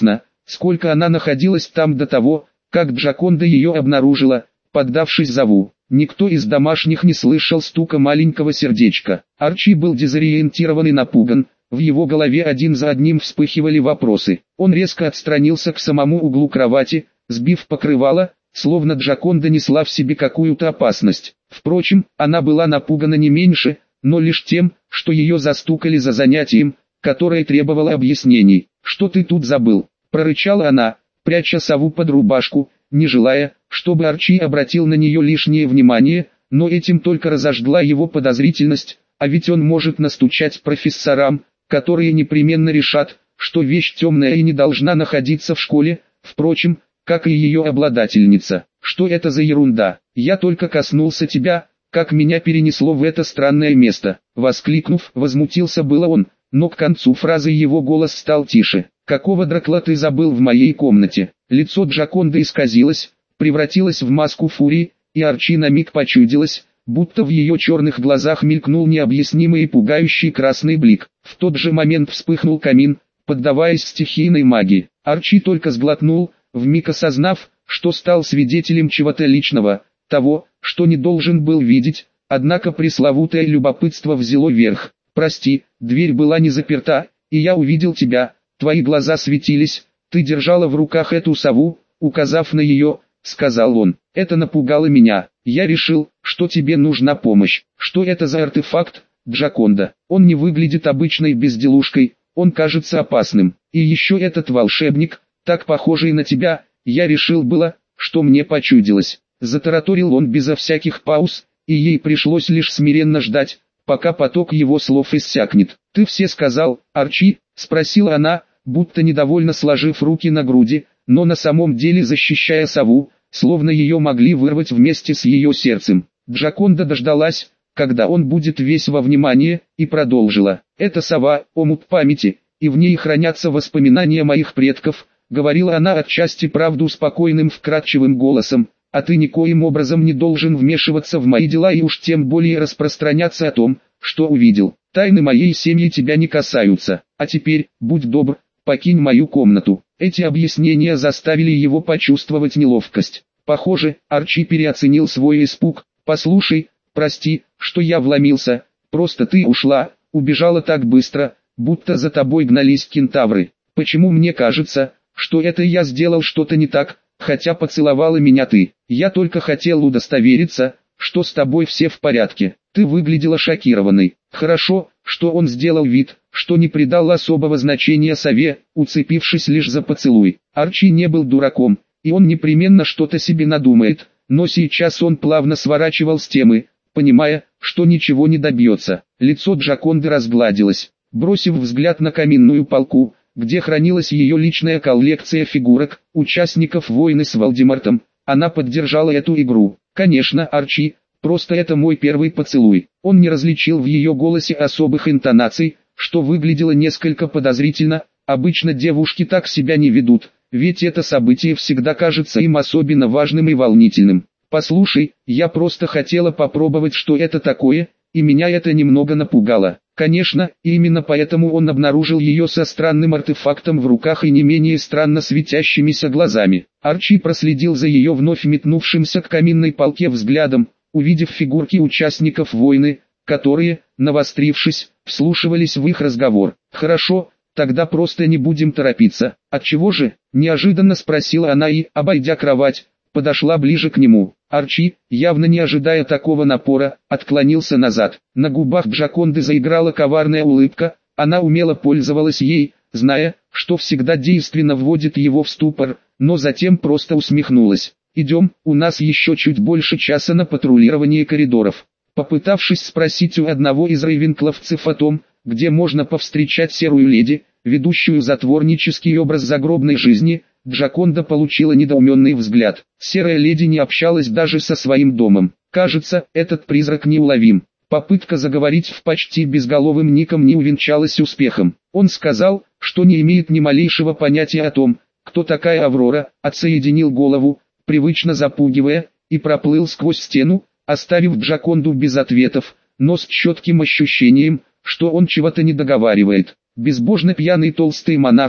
сколько она находилась там до того, как Джаконда ее обнаружила, поддавшись зову. Никто из домашних не слышал стука маленького сердечка. Арчи был дезориентирован и напуган, в его голове один за одним вспыхивали вопросы. Он резко отстранился к самому углу кровати, сбив покрывало, словно Джаконда несла в себе какую-то опасность. Впрочем, она была напугана не меньше, но лишь тем, что ее застукали за занятием, которое требовало объяснений. «Что ты тут забыл?» – прорычала она, пряча сову под рубашку, не желая, чтобы Арчи обратил на нее лишнее внимание, но этим только разожгла его подозрительность, а ведь он может настучать профессорам, которые непременно решат, что вещь темная и не должна находиться в школе, впрочем, как и ее обладательница. «Что это за ерунда? Я только коснулся тебя, как меня перенесло в это странное место!» Воскликнув, возмутился было он, но к концу фразы его голос стал тише. «Какого дракла ты забыл в моей комнате?» Лицо Джаконды исказилось, превратилось в маску фурии, и Арчи на миг почудилось, будто в ее черных глазах мелькнул необъяснимый и пугающий красный блик. В тот же момент вспыхнул камин, поддаваясь стихийной магии. Арчи только сглотнул, вмиг осознав, что стал свидетелем чего-то личного, того, что не должен был видеть, однако пресловутое любопытство взяло верх. «Прости, дверь была не заперта, и я увидел тебя, твои глаза светились, ты держала в руках эту сову», указав на ее, сказал он. «Это напугало меня, я решил, что тебе нужна помощь». «Что это за артефакт, Джаконда? Он не выглядит обычной безделушкой, он кажется опасным. И еще этот волшебник, так похожий на тебя, я решил было, что мне почудилось». Затараторил он безо всяких пауз, и ей пришлось лишь смиренно ждать, пока поток его слов иссякнет. «Ты все сказал, Арчи?» – спросила она, будто недовольно сложив руки на груди, но на самом деле защищая сову, словно ее могли вырвать вместе с ее сердцем. Джаконда дождалась, когда он будет весь во внимание, и продолжила. «Это сова, омут памяти, и в ней хранятся воспоминания моих предков», говорила она отчасти правду спокойным вкрадчивым голосом, «а ты никоим образом не должен вмешиваться в мои дела и уж тем более распространяться о том, что увидел. Тайны моей семьи тебя не касаются, а теперь, будь добр, покинь мою комнату». Эти объяснения заставили его почувствовать неловкость. Похоже, Арчи переоценил свой испуг. «Послушай, прости, что я вломился, просто ты ушла, убежала так быстро, будто за тобой гнались кентавры. Почему мне кажется, что это я сделал что-то не так, хотя поцеловала меня ты? Я только хотел удостовериться, что с тобой все в порядке». Ты выглядела шокированной. Хорошо, что он сделал вид, что не придал особого значения сове, уцепившись лишь за поцелуй. Арчи не был дураком, и он непременно что-то себе надумает, но сейчас он плавно сворачивал с темы, понимая, что ничего не добьется. Лицо Джаконды разгладилось. Бросив взгляд на каминную полку, где хранилась ее личная коллекция фигурок, участников войны с Волдемортом, она поддержала эту игру. «Конечно, Арчи, просто это мой первый поцелуй». Он не различил в ее голосе особых интонаций, что выглядело несколько подозрительно. Обычно девушки так себя не ведут, ведь это событие всегда кажется им особенно важным и волнительным. «Послушай, я просто хотела попробовать, что это такое, и меня это немного напугало». Конечно, именно поэтому он обнаружил ее со странным артефактом в руках и не менее странно светящимися глазами. Арчи проследил за ее вновь метнувшимся к каминной полке взглядом, увидев фигурки участников войны, которые, навострившись, вслушивались в их разговор. «Хорошо, тогда просто не будем торопиться». «Отчего же?» – неожиданно спросила она и, обойдя кровать, подошла ближе к нему. Арчи, явно не ожидая такого напора, отклонился назад. На губах Джаконды заиграла коварная улыбка, она умело пользовалась ей, зная, что всегда действенно вводит его в ступор, но затем просто усмехнулась. «Идем, у нас еще чуть больше часа на патрулирование коридоров». Попытавшись спросить у одного из рейвенкловцев о том, где можно повстречать серую леди, ведущую затворнический образ загробной жизни, Джаконда получила недоуменный взгляд. Серая леди не общалась даже со своим домом. Кажется, этот призрак неуловим. Попытка заговорить в почти безголовым ником не увенчалась успехом. Он сказал, что не имеет ни малейшего понятия о том, кто такая Аврора, отсоединил голову, привычно запугивая, и проплыл сквозь стену, оставив Джаконду без ответов, но с четким ощущением, что он чего-то не договаривает. Безбожно пьяный толстый монах,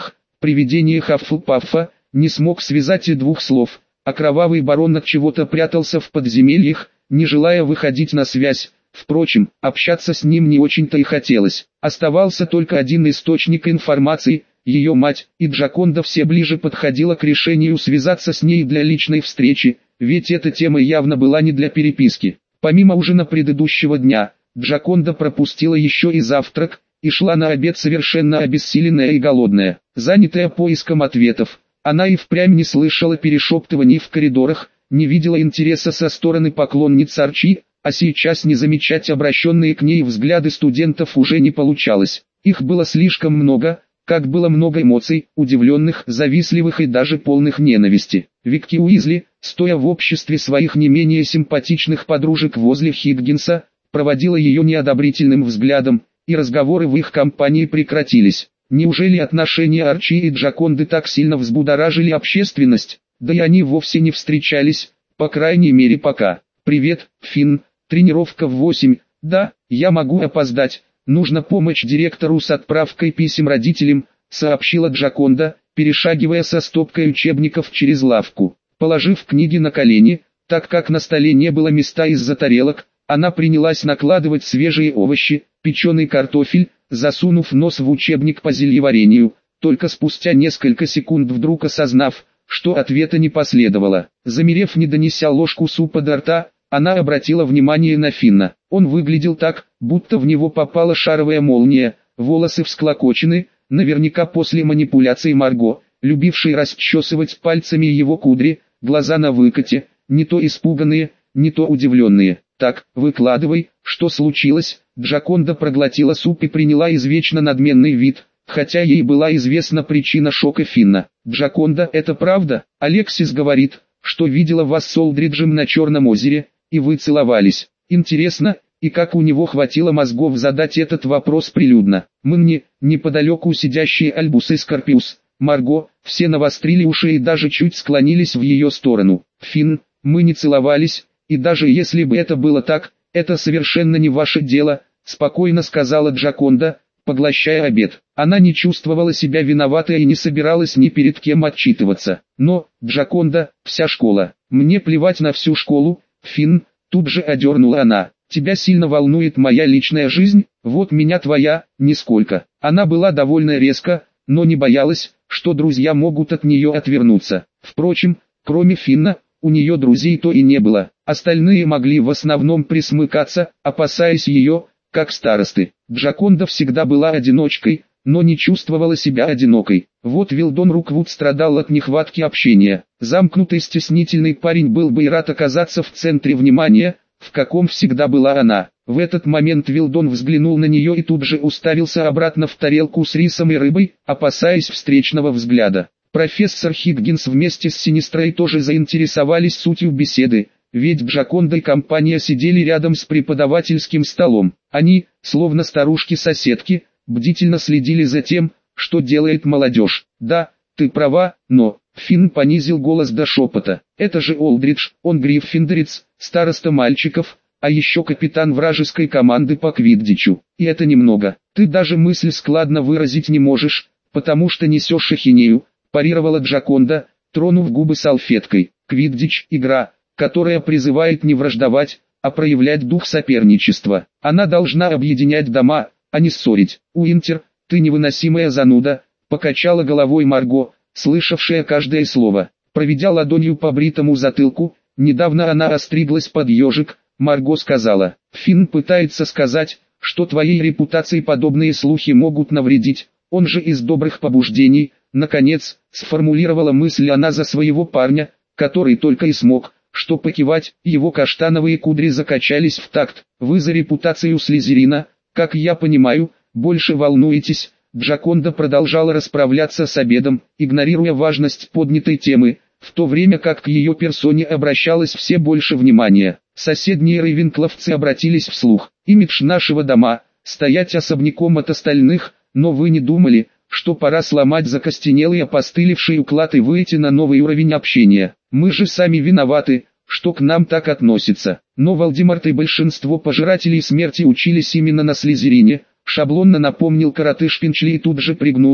Привидение Хаффлпаффа не смог связать и двух слов, а кровавый барон от чего-то прятался в подземельях, не желая выходить на связь. Впрочем, общаться с ним не очень-то и хотелось. Оставался только один источник информации, ее мать, и Джаконда все ближе подходила к решению связаться с ней для личной встречи, ведь эта тема явно была не для переписки. Помимо ужина предыдущего дня, Джаконда пропустила еще и завтрак, и шла на обед совершенно обессиленная и голодная. Занятая поиском ответов, она и впрямь не слышала перешептываний в коридорах, не видела интереса со стороны поклонниц Арчи, а сейчас не замечать обращенные к ней взгляды студентов уже не получалось. Их было слишком много, как было много эмоций, удивленных, завистливых и даже полных ненависти. Викки Уизли, стоя в обществе своих не менее симпатичных подружек возле Хиггинса, проводила ее неодобрительным взглядом, и разговоры в их компании прекратились. Неужели отношения Арчи и Джаконды так сильно взбудоражили общественность? Да и они вовсе не встречались, по крайней мере пока. «Привет, Финн, тренировка в восемь, да, я могу опоздать, нужно помочь директору с отправкой писем родителям», сообщила Джаконда, перешагивая со стопкой учебников через лавку. Положив книги на колени, так как на столе не было места из-за тарелок, она принялась накладывать свежие овощи, печеный картофель, засунув нос в учебник по зельеварению, только спустя несколько секунд вдруг осознав, что ответа не последовало. Замерев, не донеся ложку супа до рта, она обратила внимание на Финна. Он выглядел так, будто в него попала шаровая молния, волосы всклокочены, наверняка после манипуляций Марго, любившей расчесывать пальцами его кудри, глаза на выкате, не то испуганные, не то удивленные. «Так, выкладывай, что случилось?» Джаконда проглотила суп и приняла извечно надменный вид, хотя ей была известна причина шока Финна. «Джаконда, это правда? Алексис говорит, что видела вас с Олдриджем на Черном озере, и вы целовались. Интересно, и как у него хватило мозгов задать этот вопрос прилюдно?» Мэнни, неподалеку сидящие Альбус и Скорпиус, Марго, все навострили уши и даже чуть склонились в ее сторону. «Финн, мы не целовались, и даже если бы это было так, это совершенно не ваше дело», спокойно сказала Джаконда, поглощая обед. Она не чувствовала себя виноватой и не собиралась ни перед кем отчитываться. «Но, Джаконда, вся школа, мне плевать на всю школу, Финн», тут же одернула она. «Тебя сильно волнует моя личная жизнь, вот меня твоя, нисколько». Она была довольно резко, но не боялась, что друзья могут от нее отвернуться. Впрочем, кроме Финна, у нее друзей то и не было. Остальные могли в основном присмыкаться, опасаясь ее, как старосты. Джаконда всегда была одиночкой, но не чувствовала себя одинокой. Вот Вилдон Руквуд страдал от нехватки общения. Замкнутый стеснительный парень был бы и рад оказаться в центре внимания, в каком всегда была она. В этот момент Вилдон взглянул на нее и тут же уставился обратно в тарелку с рисом и рыбой, опасаясь встречного взгляда. Профессор Хиггинс вместе с Синистрой тоже заинтересовались сутью беседы, ведь Джаконда и компания сидели рядом с преподавательским столом. Они, словно старушки-соседки, бдительно следили за тем, что делает молодежь. «Да, ты права, но...» Финн понизил голос до шепота. «Это же Олдридж, он гриффиндорец, староста мальчиков, а еще капитан вражеской команды по квиддичу. И это немного. Ты даже мысль складно выразить не можешь, потому что несешь ахинею», парировала Джаконда, тронув губы салфеткой. «Квиддич – игра, которая призывает не враждовать, а проявлять дух соперничества. Она должна объединять дома, а не ссорить. Уинтер, ты невыносимая зануда», покачала головой Марго, слышавшая каждое слово. Проведя ладонью по бритому затылку, недавно она остриглась под ежик, Марго сказала: «Финн пытается сказать, что твоей репутации подобные слухи могут навредить, он же из добрых побуждений». Наконец, сформулировала мысль она за своего парня, который только и смог, что покивать, его каштановые кудри закачались в такт. «Вы за репутацию Слизерина, как я понимаю, больше волнуетесь». Джаконда продолжала расправляться с обедом, игнорируя важность поднятой темы, в то время как к ее персоне обращалось все больше внимания. Соседние рейвенкловцы обратились вслух. «Имидж нашего дома, стоять особняком от остальных, но вы не думали, что пора сломать закостенелый опостылевший уклад и выйти на новый уровень общения? Мы же сами виноваты, что к нам так относятся». Но Волдеморт и большинство пожирателей смерти учились именно на Слизерине, шаблонно напомнил коротыш Пинчли и тут же пригнулся,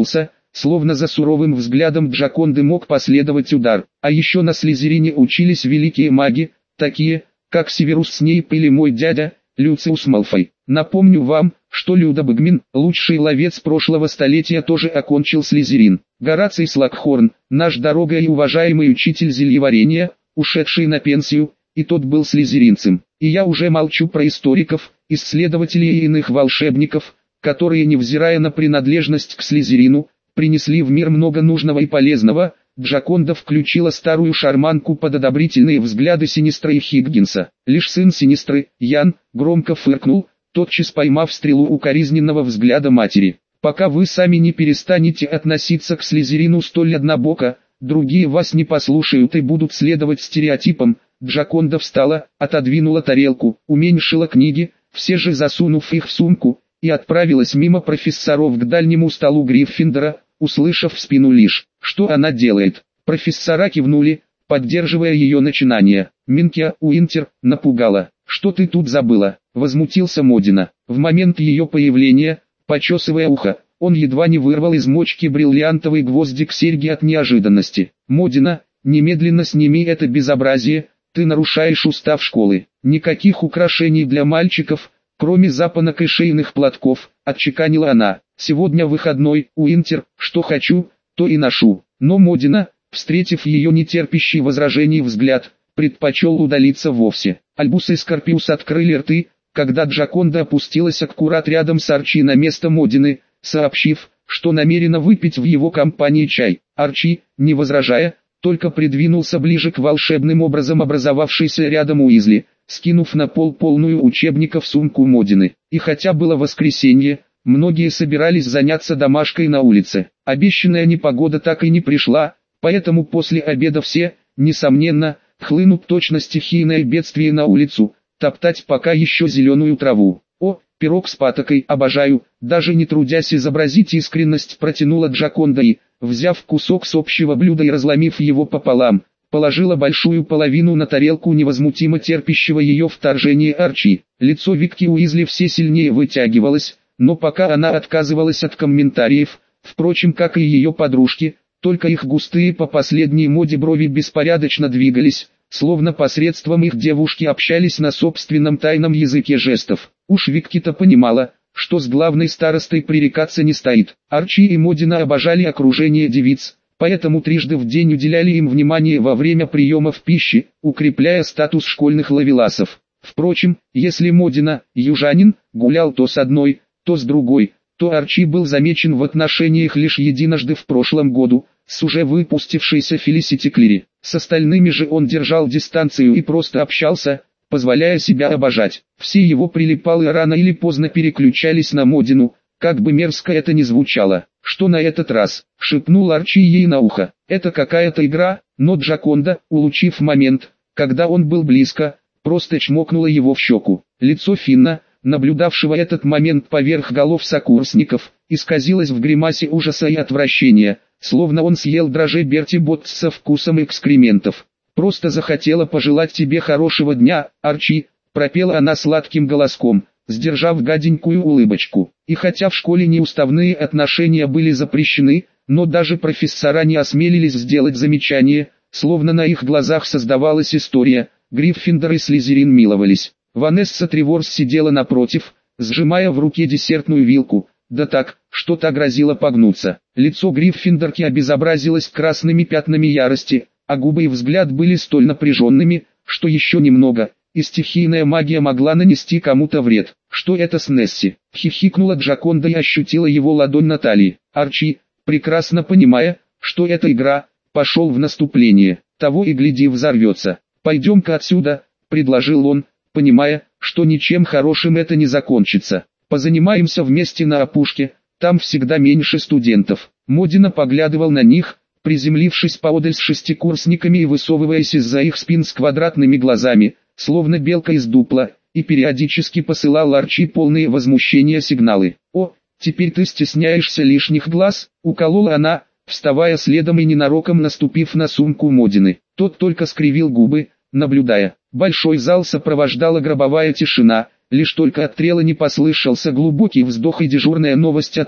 словно за суровым взглядом Джаконды мог последовать удар. А еще на Слизерине учились великие маги, такие, как Северус Снейп или мой дядя, Люциус Малфой. Напомню вам, что Люда Багмин, лучший ловец прошлого столетия, тоже окончил Слизерин. Гораций Слакхорн, наш дорогой и уважаемый учитель зельеварения, ушедший на пенсию, и тот был слизеринцем. И я уже молчу про историков, исследователей и иных волшебников, которые, невзирая на принадлежность к Слизерину, принесли в мир много нужного и полезного. Джаконда включила старую шарманку под одобрительные взгляды Синистра и Хиггинса. Лишь сын Синистры, Ян, громко фыркнул, тотчас поймав стрелу укоризненного взгляда матери. «Пока вы сами не перестанете относиться к Слизерину столь однобоко, другие вас не послушают и будут следовать стереотипам». Джаконда встала, отодвинула тарелку, уменьшила книги, все же засунув их в сумку, и отправилась мимо профессоров к дальнему столу Гриффиндора, услышав в спину лишь, что она делает. Профессора кивнули, поддерживая ее начинание. Минкия Уинтер напугала. «Что ты тут забыла?» — возмутился Модина. В момент ее появления, почесывая ухо, он едва не вырвал из мочки бриллиантовый гвоздик серьги от неожиданности. «Модина, немедленно сними это безобразие, ты нарушаешь устав школы. Никаких украшений для мальчиков, кроме запонок и шейных платков», — отчеканила она. «Сегодня выходной, Уинтер, что хочу, то и ношу». Но Модина, встретив ее нетерпящий возражений взгляд, предпочел удалиться вовсе. Альбус и Скорпиус открыли рты, когда Джаконда опустилась аккурат рядом с Арчи на место Модины, сообщив, что намерена выпить в его компании чай. Арчи, не возражая, только придвинулся ближе к волшебным образом образовавшейся рядом Уизли, скинув на пол полную учебников сумку Модины. И хотя было воскресенье, многие собирались заняться домашкой на улице. Обещанная непогода так и не пришла, поэтому после обеда все, несомненно, хлынут точно стихийное бедствие на улицу, топтать пока еще зеленую траву. «О, пирог с патокой, обожаю», даже не трудясь изобразить искренность, протянула Джаконда и, взяв кусок с общего блюда и разломив его пополам, положила большую половину на тарелку невозмутимо терпящего ее вторжение Арчи. Лицо Викки Уизли все сильнее вытягивалось, но пока она отказывалась от комментариев, впрочем, как и ее подружки, только их густые по последней моде брови беспорядочно двигались, словно посредством их девушки общались на собственном тайном языке жестов. Уж Викки-то понимала, что с главной старостой пререкаться не стоит. Арчи и Модина обожали окружение девиц, поэтому трижды в день уделяли им внимание во время приемов пищи, укрепляя статус школьных ловеласов. Впрочем, если Модина, южанин, гулял то с одной, то с другой, то Арчи был замечен в отношениях лишь единожды в прошлом году, с уже выпустившейся Фелисити Клири. С остальными же он держал дистанцию и просто общался, позволяя себя обожать. Все его прилипалы рано или поздно переключались на Модину, как бы мерзко это ни звучало. «Что на этот раз?» — шепнул Арчи ей на ухо. «Это какая-то игра», но Джаконда, улучив момент, когда он был близко, просто чмокнула его в щеку. Лицо Финна, наблюдавшего этот момент поверх голов сокурсников, исказилось в гримасе ужаса и отвращения, словно он съел дрожжи Берти Боттс со вкусом экскрементов. «Просто захотела пожелать тебе хорошего дня, Арчи», — пропела она сладким голоском, сдержав гаденькую улыбочку. И хотя в школе неуставные отношения были запрещены, но даже профессора не осмелились сделать замечание, словно на их глазах создавалась история. Гриффиндор и Слизерин миловались. Ванесса Треворс сидела напротив, сжимая в руке десертную вилку, да так, что та грозила погнуться. Лицо Гриффиндорки обезобразилось красными пятнами ярости, а губы и взгляд были столь напряженными, что еще немного, и стихийная магия могла нанести кому-то вред. «Что это с Несси?» — хихикнула Джаконда и ощутила его ладонь на талии. Арчи, прекрасно понимая, что это игра, пошел в наступление. Того и гляди взорвется. «Пойдем-ка отсюда», — предложил он, понимая, что ничем хорошим это не закончится. «Позанимаемся вместе на опушке, там всегда меньше студентов». Модина поглядывал на них, приземлившись поодаль с шестикурсниками и высовываясь из-за их спин с квадратными глазами, словно белка из дупла, и периодически посылал Арчи полные возмущения сигналы. «О, теперь ты стесняешься лишних глаз», — уколола она, вставая следом и ненароком наступив на сумку Модины. Тот только скривил губы, наблюдая. Большой зал сопровождала гробовая тишина, лишь только от Трела не послышался глубокий вздох и дежурная новость о том,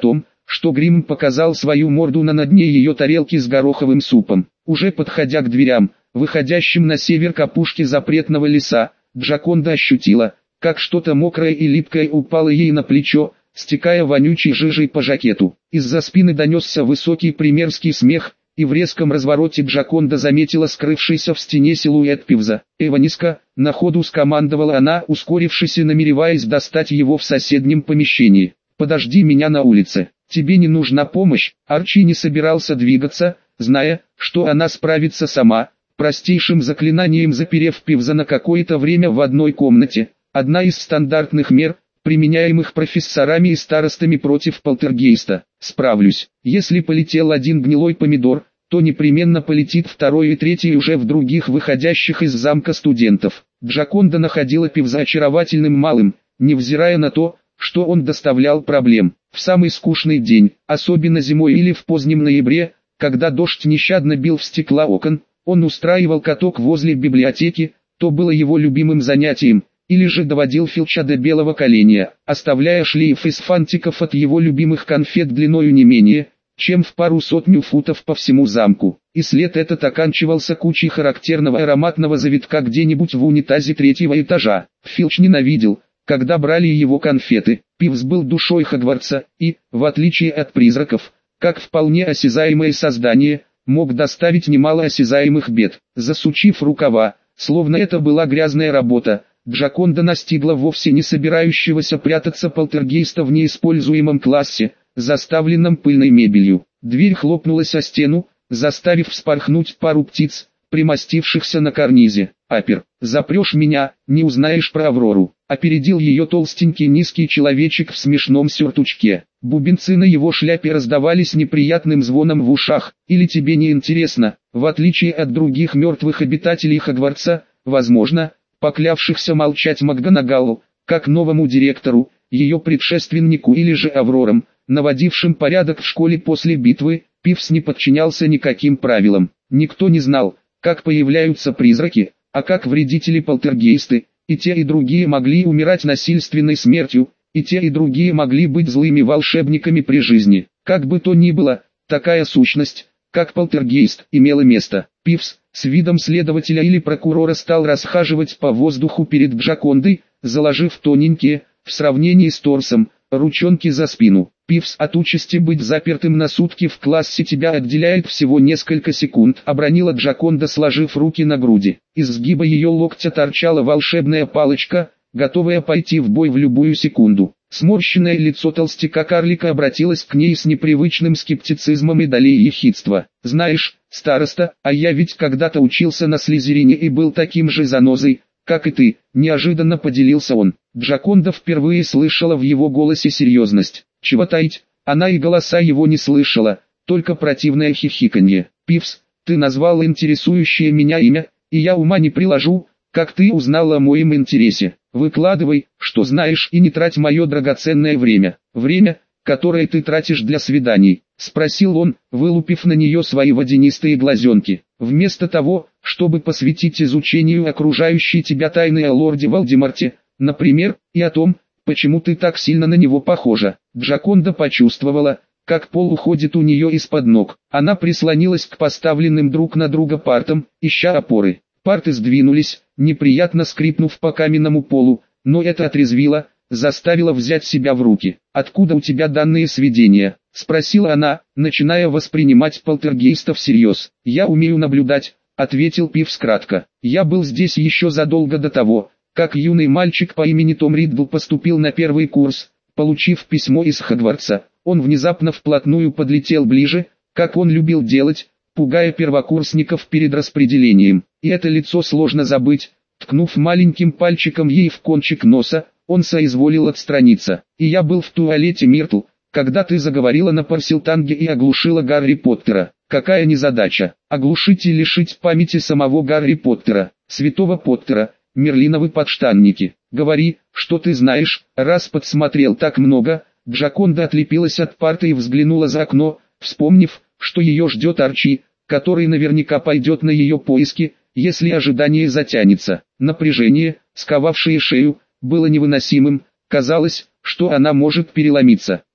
что грим показал свою морду на дне ее тарелки с гороховым супом. Уже подходя к дверям, выходящим на север к опушке запретного леса, Джаконда ощутила, как что-то мокрое и липкое упало ей на плечо, стекая вонючей жижей по жакету. Из-за спины донесся высокий примерский смех, и в резком развороте Джаконда заметила скрывшийся в стене силуэт Пивза. «Эваниска», — на ходу скомандовала она, ускорившись и намереваясь достать его в соседнем помещении. «Подожди меня на улице, тебе не нужна помощь». Арчи не собирался двигаться, зная, что она справится сама, простейшим заклинанием заперев Пивза на какое-то время в одной комнате. Одна из стандартных мер, применяемых профессорами и старостами против полтергейста. Справлюсь. Если полетел один гнилой помидор, то непременно полетит второй и третий уже в других выходящих из замка студентов. Джаконда находила Пивза очаровательным малым, невзирая на то, что он доставлял проблем. В самый скучный день, особенно зимой или в позднем ноябре, когда дождь нещадно бил в стекла окон, он устраивал каток возле библиотеки, то было его любимым занятием, или же доводил Филча до белого коленя, оставляя шлейф из фантиков от его любимых конфет длиною не менее, чем в пару сотню футов по всему замку. И след этот оканчивался кучей характерного ароматного завитка где-нибудь в унитазе третьего этажа. Филч ненавидел, когда брали его конфеты. Пивз был душой Хогвартса и, в отличие от призраков, как вполне осязаемое создание, мог доставить немало осязаемых бед. Засучив рукава, словно это была грязная работа, Джаконда настигла вовсе не собирающегося прятаться полтергейста в неиспользуемом классе, заставленном пыльной мебелью. Дверь хлопнулась о стену, заставив вспорхнуть пару птиц, примостившихся на карнизе. «Апер, запрешь меня, не узнаешь про Аврору», — опередил ее толстенький низкий человечек в смешном сюртучке. Бубенцы на его шляпе раздавались неприятным звоном в ушах. «Или тебе не интересно?» В отличие от других мертвых обитателей Хогвартса, возможно, поклявшихся молчать МакГонагалл, как новому директору, ее предшественнику или же Аврорам, наводившим порядок в школе после битвы, Пивз не подчинялся никаким правилам. Никто не знал, как появляются призраки, а как вредители-полтергейсты, и те и другие могли умирать насильственной смертью, и те и другие могли быть злыми волшебниками при жизни. Как бы то ни было, такая сущность, как полтергейст, имела место. Пивз, с видом следователя или прокурора, стал расхаживать по воздуху перед Джакондой, заложив тоненькие, в сравнении с торсом, ручонки за спину. «Пивз, от участи быть запертым на сутки в классе тебя отделяет всего несколько секунд», — обронила Джаконда, сложив руки на груди. Из сгиба ее локтя торчала волшебная палочка, готовая пойти в бой в любую секунду. Сморщенное лицо толстяка-карлика обратилось к ней с непривычным скептицизмом и долей ехидства. «Знаешь, староста, а я ведь когда-то учился на Слизерине и был таким же занозой, как и ты», — неожиданно поделился он. Джаконда впервые слышала в его голосе серьезность. Чего таить, она и голоса его не слышала, только противное хихиканье. «Пивз, ты назвал интересующее меня имя, и я ума не приложу, как ты узнала о моем интересе. Выкладывай, что знаешь, и не трать мое драгоценное время. Время, которое ты тратишь для свиданий», — спросил он, вылупив на нее свои водянистые глазенки. «Вместо того, чтобы посвятить изучению окружающей тебя тайны о лорде Волдеморте, например, и о том, почему ты так сильно на него похожа». Джаконда почувствовала, как пол уходит у нее из-под ног. Она прислонилась к поставленным друг на друга партам, ища опоры. Парты сдвинулись, неприятно скрипнув по каменному полу, но это отрезвило, заставило взять себя в руки. «Откуда у тебя данные сведения?» — спросила она, начиная воспринимать полтергейста всерьез. «Я умею наблюдать», — ответил Пивз кратко. «Я был здесь еще задолго до того, как юный мальчик по имени Том Риддл поступил на первый курс. Получив письмо из Хогвартса, он внезапно вплотную подлетел ближе, как он любил делать, пугая первокурсников перед распределением. И это лицо сложно забыть». Ткнув маленьким пальчиком ей в кончик носа, он соизволил отстраниться. «И я был в туалете, Миртл, когда ты заговорила на Парсилтанге и оглушила Гарри Поттера. Какая незадача, оглушить и лишить памяти самого Гарри Поттера, святого Поттера, Мерлиновы подштанники. Говори, что ты знаешь, раз подсмотрел так много». Джаконда отлепилась от парты и взглянула за окно, вспомнив, что ее ждет Арчи, который наверняка пойдет на ее поиски, если ожидание затянется. Напряжение, сковавшее шею, было невыносимым, казалось, что она может переломиться.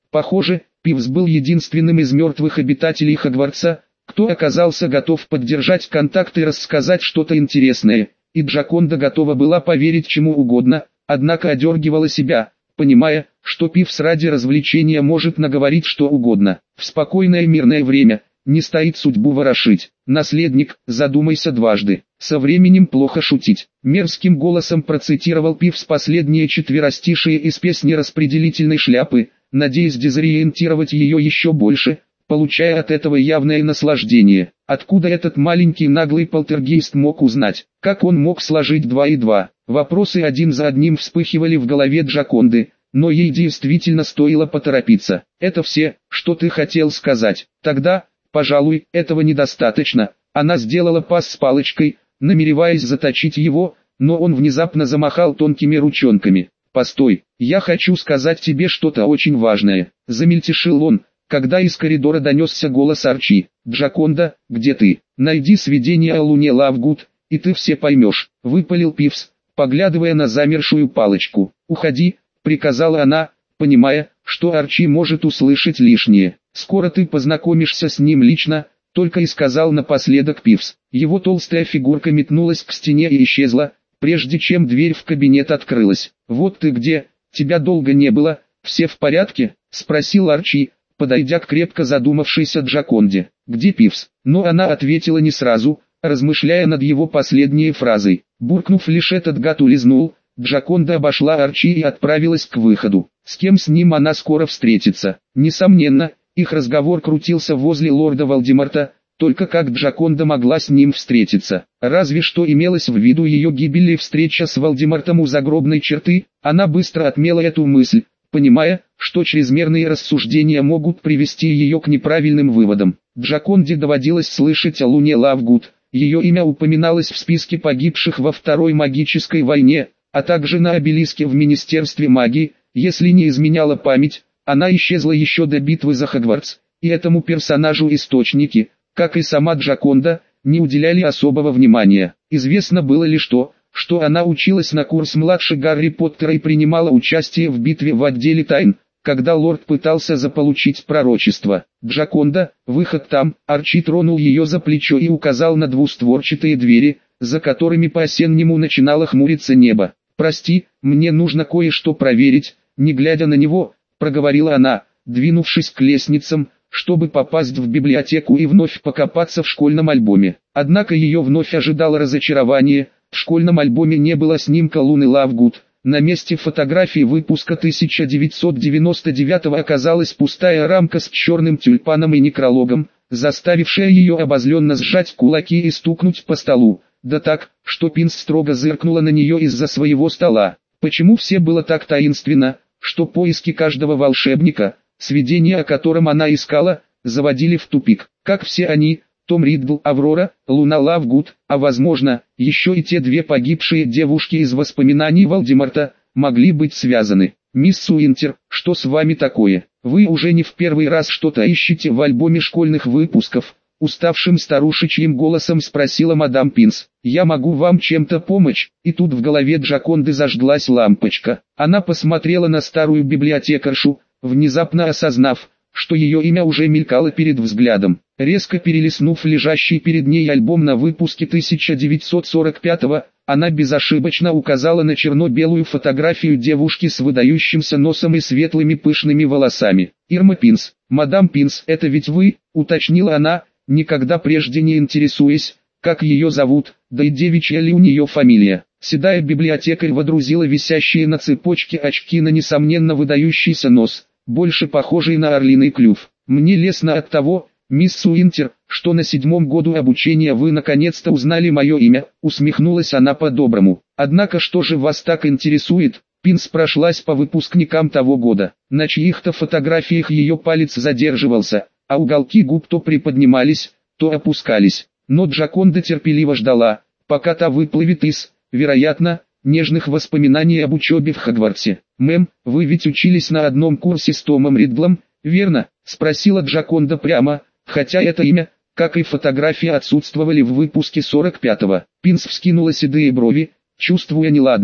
Похоже, Пивз был единственным из мертвых обитателей Хогвартса, кто оказался готов поддержать контакт и рассказать что-то интересное, и Джаконда готова была поверить чему угодно, однако одергивала себя, понимая, что Пивз ради развлечения может наговорить что угодно. В спокойное мирное время не стоит судьбу ворошить. Наследник, задумайся дважды. Со временем плохо шутить. Мерзким голосом процитировал Пивз последние четверостишие из песни распределительной шляпы, надеясь дезориентировать ее еще больше, получая от этого явное наслаждение. Откуда этот маленький наглый полтергейст мог узнать? Как он мог сложить два и два? Вопросы один за одним вспыхивали в голове Джаконды, но ей действительно стоило поторопиться. «Это все, что ты хотел сказать?» «Тогда, пожалуй, этого недостаточно». Она сделала пас с палочкой, намереваясь заточить его, но он внезапно замахал тонкими ручонками. «Постой, я хочу сказать тебе что-то очень важное», — замельтешил он, когда из коридора донесся голос Арчи. «Джаконда, где ты? Найди сведения о Луне Лавгуд, и ты все поймешь», — выпалил Пивз, поглядывая на замершую палочку. «Уходи», — приказала она, понимая, что Арчи может услышать лишнее. «Скоро ты познакомишься с ним лично», — только и сказал напоследок Пивз. Его толстая фигурка метнулась к стене и исчезла, прежде чем дверь в кабинет открылась. «Вот ты где, тебя долго не было, все в порядке?» — спросил Арчи, подойдя к крепко задумавшейся Джаконде. «Где Пивз?» Но она ответила не сразу, размышляя над его последней фразой. Буркнув лишь этот гад улизнул, Джаконда обошла Арчи и отправилась к выходу. С кем с ним она скоро встретится? Несомненно, их разговор крутился возле лорда Волдеморта, только как Джаконда могла с ним встретиться? Разве что имелась в виду ее гибель и встреча с Волдемортом у загробной черты. Она быстро отмела эту мысль, понимая, что чрезмерные рассуждения могут привести ее к неправильным выводам. Джаконде доводилось слышать о Луне Лавгуд, ее имя упоминалось в списке погибших во Второй магической войне, а также на обелиске в Министерстве магии. Если не изменяла память, она исчезла еще до битвы за Хогвартс, и этому персонажу источники, как и сама Джаконда, не уделяли особого внимания. Известно было лишь то, что она училась на курс младше Гарри Поттера и принимала участие в битве в отделе тайн, когда лорд пытался заполучить пророчество. «Джаконда, выход там», Арчи тронул ее за плечо и указал на двустворчатые двери, за которыми по-осеннему начинало хмуриться небо. «Прости, мне нужно кое-что проверить», не глядя на него, проговорила она, двинувшись к лестницам, чтобы попасть в библиотеку и вновь покопаться в школьном альбоме. Однако ее вновь ожидало разочарование. В школьном альбоме не было снимка Луны Лавгуд. На месте фотографии выпуска тысяча девятьсот девяносто девятого оказалась пустая рамка с черным тюльпаном и некрологом, заставившая ее обозленно сжать кулаки и стукнуть по столу, да так, что Пинс строго зыркнула на нее из-за своего стола. Почему все было так таинственно, что поиски каждого волшебника, сведения о котором она искала, заводили в тупик? Как все они, Том Риддл, Аврора, Луна Лавгуд, а возможно, еще и те две погибшие девушки из воспоминаний Волдеморта, могли быть связаны? «Мисс Суинтер, что с вами такое? Вы уже не в первый раз что-то ищете в альбоме школьных выпусков?» Уставшим старушечьим голосом спросила мадам Пинс. «Я могу вам чем-то помочь?» И тут в голове Джаконды зажглась лампочка. Она посмотрела на старую библиотекаршу, внезапно осознав, что ее имя уже мелькало перед взглядом. Резко перелистнув лежащий перед ней альбом на выпуске тысяча девятьсот сорок пятого, она безошибочно указала на черно-белую фотографию девушки с выдающимся носом и светлыми пышными волосами. «Ирма Пинс, мадам Пинс, это ведь вы?» — уточнила она, никогда прежде не интересуясь, как ее зовут, да и девичья ли у нее фамилия. Седая библиотекарь водрузила висящие на цепочке очки на несомненно выдающийся нос, больше похожий на орлиный клюв. «Мне лестно от того, мисс Суинтер, что на седьмом году обучения вы наконец-то узнали мое имя», усмехнулась она по-доброму. «Однако что же вас так интересует?» Пинс прошлась по выпускникам того года. На чьих-то фотографиях ее палец задерживался, а уголки губ то приподнимались, то опускались. Но Джаконда терпеливо ждала, пока та выплывет из, вероятно, нежных воспоминаний об учебе в Хогвартсе. «Мэм, вы ведь учились на одном курсе с Томом Риддлом, верно?» — спросила Джаконда прямо, хотя это имя, как и фотография, отсутствовали в выпуске сорок пятого. Пинс вскинула седые брови, чувствуя неладное.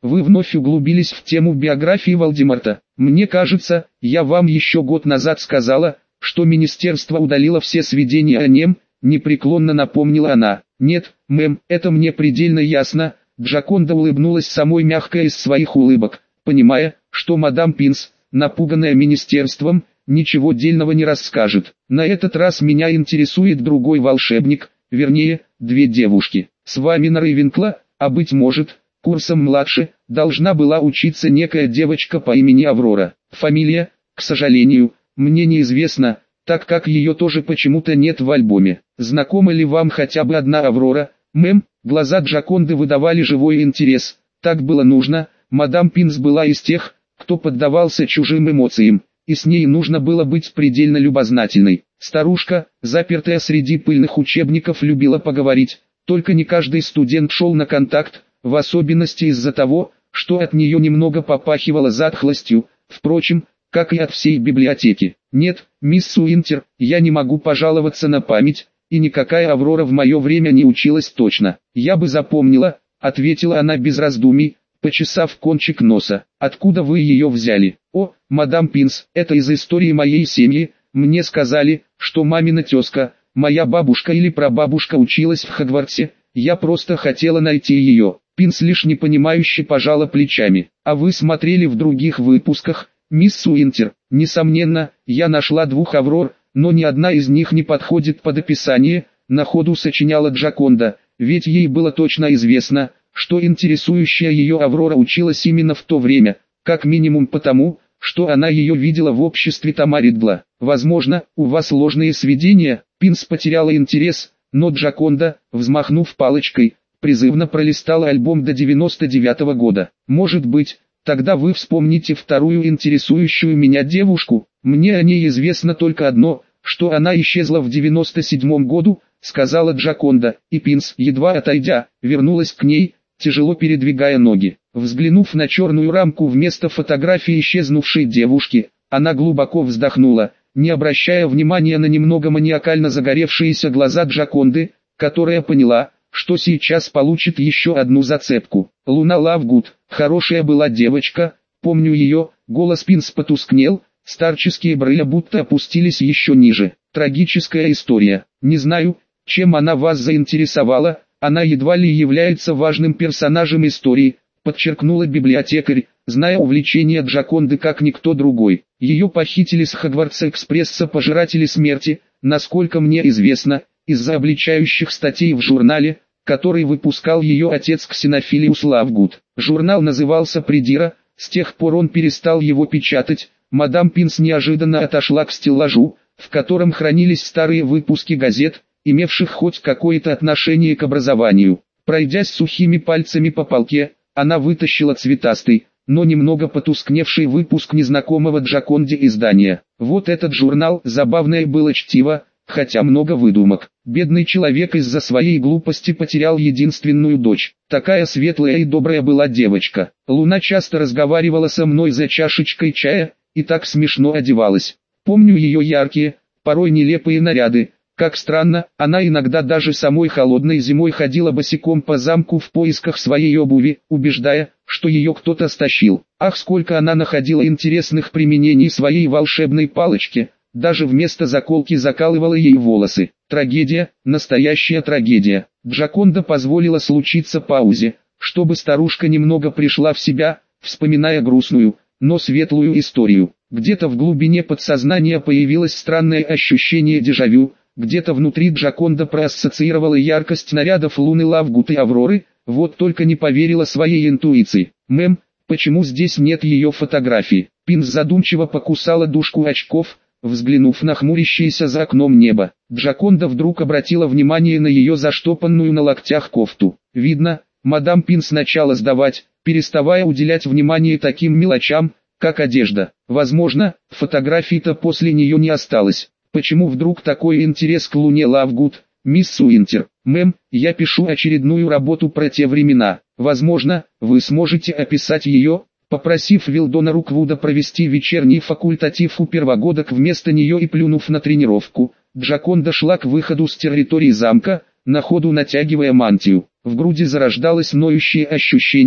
вы вновь углубились в тему биографии Волдемарта. Мне кажется, я вам еще год назад сказала, что министерство удалило все сведения о нем, непреклонно напомнила она. Нет, мэм, это мне предельно ясно. Джаконда улыбнулась самой мягкой из своих улыбок, понимая, что мадам Пинс, напуганная министерством, ничего дельного не расскажет. На этот раз меня интересует другой волшебник, вернее, две девушки. С вами на Рейвенкла, а быть может, курсом младше, должна была учиться некая девочка по имени Аврора. Фамилия, к сожалению, мне неизвестна, так как ее тоже почему-то нет в альбоме. Знакома ли вам хотя бы одна Аврора, мэм? Глаза Джаконды выдавали живой интерес. Так было нужно, мадам Пинс была из тех, кто поддавался чужим эмоциям, и с ней нужно было быть предельно любознательной. Старушка, запертая среди пыльных учебников, любила поговорить, только не каждый студент шел на контакт, в особенности из-за того, что от нее немного попахивало затхлостью, впрочем, как и от всей библиотеки. Нет, мисс Уинтер, я не могу пожаловаться на память, и никакая Аврора в мое время не училась точно. Я бы запомнила, ответила она без раздумий, почесав кончик носа. Откуда вы ее взяли? О, мадам Пинс, это из истории моей семьи. Мне сказали, что мамина тезка, моя бабушка или прабабушка училась в Хогвартсе. Я просто хотела найти ее. Пинс лишь непонимающе пожала плечами. А вы смотрели в других выпусках, мисс Уинтер? Несомненно, я нашла двух Аврор, но ни одна из них не подходит под описание, на ходу сочиняла Джаконда, ведь ей было точно известно, что интересующая ее Аврора училась именно в то время, как минимум потому, что она ее видела в обществе Тома Ридла. Возможно, у вас ложные сведения. Пинс потеряла интерес, но Джаконда, взмахнув палочкой, призывно пролистала альбом до девяносто девятого года. Может быть, тогда вы вспомните вторую интересующую меня девушку. Мне о ней известно только одно, что она исчезла в девяносто седьмом году, сказала Джаконда, и Пинс, едва отойдя, вернулась к ней, тяжело передвигая ноги. Взглянув на черную рамку вместо фотографии исчезнувшей девушки, она глубоко вздохнула, не обращая внимания на немного маниакально загоревшиеся глаза Джаконды, которая поняла, что сейчас получит еще одну зацепку. Луна Лавгуд, хорошая была девочка, помню ее. Голос Пинс потускнел, старческие брыли будто опустились еще ниже. Трагическая история. Не знаю, чем она вас заинтересовала, она едва ли является важным персонажем истории, подчеркнула библиотекарь, зная увлечение Джаконды как никто другой. Ее похитили с Хогвартс-экспресса пожиратели смерти, насколько мне известно, из-за обличающих статей в журнале, который выпускал ее отец Ксенофилиус Лавгуд. Журнал назывался «Придира», с тех пор он перестал его печатать. Мадам Пинс неожиданно отошла к стеллажу, в котором хранились старые выпуски газет, имевших хоть какое-то отношение к образованию. Пройдясь сухими пальцами по полке, она вытащила цветастый, но немного потускневший выпуск незнакомого Джаконде издания. Вот этот журнал, забавное было чтиво, хотя много выдумок. Бедный человек из-за своей глупости потерял единственную дочь. Такая светлая и добрая была девочка. Луна часто разговаривала со мной за чашечкой чая, и так смешно одевалась. Помню ее яркие, порой нелепые наряды. Как странно, она иногда даже самой холодной зимой ходила босиком по замку в поисках своей обуви, убеждая, что ее кто-то стащил. Ах, сколько она находила интересных применений своей волшебной палочки, даже вместо заколки закалывала ей волосы. Трагедия, настоящая трагедия. Джаконда позволила случиться паузе, чтобы старушка немного пришла в себя, вспоминая грустную, но светлую историю. Где-то в глубине подсознания появилось странное ощущение дежавю. Где-то внутри Джаконда проассоциировала яркость нарядов Луны Лавгуд и Авроры, вот только не поверила своей интуиции. «Мэм, почему здесь нет ее фотографии?» Пинс задумчиво покусала дужку очков, взглянув на хмурящееся за окном небо. Джаконда вдруг обратила внимание на ее заштопанную на локтях кофту. Видно, мадам Пинс начала сдавать, переставая уделять внимание таким мелочам, как одежда. Возможно, фотографий-то после нее не осталось. Почему вдруг такой интерес к Луне Лавгуд, мисс Уинтер? Мэм, я пишу очередную работу про те времена. Возможно, вы сможете описать ее, попросив Вилдона Руквуда провести вечерний факультатив у первогодок вместо нее и плюнув на тренировку. Джаконда шла к выходу с территории замка, на ходу натягивая мантию. В груди зарождалось ноющее ощущение,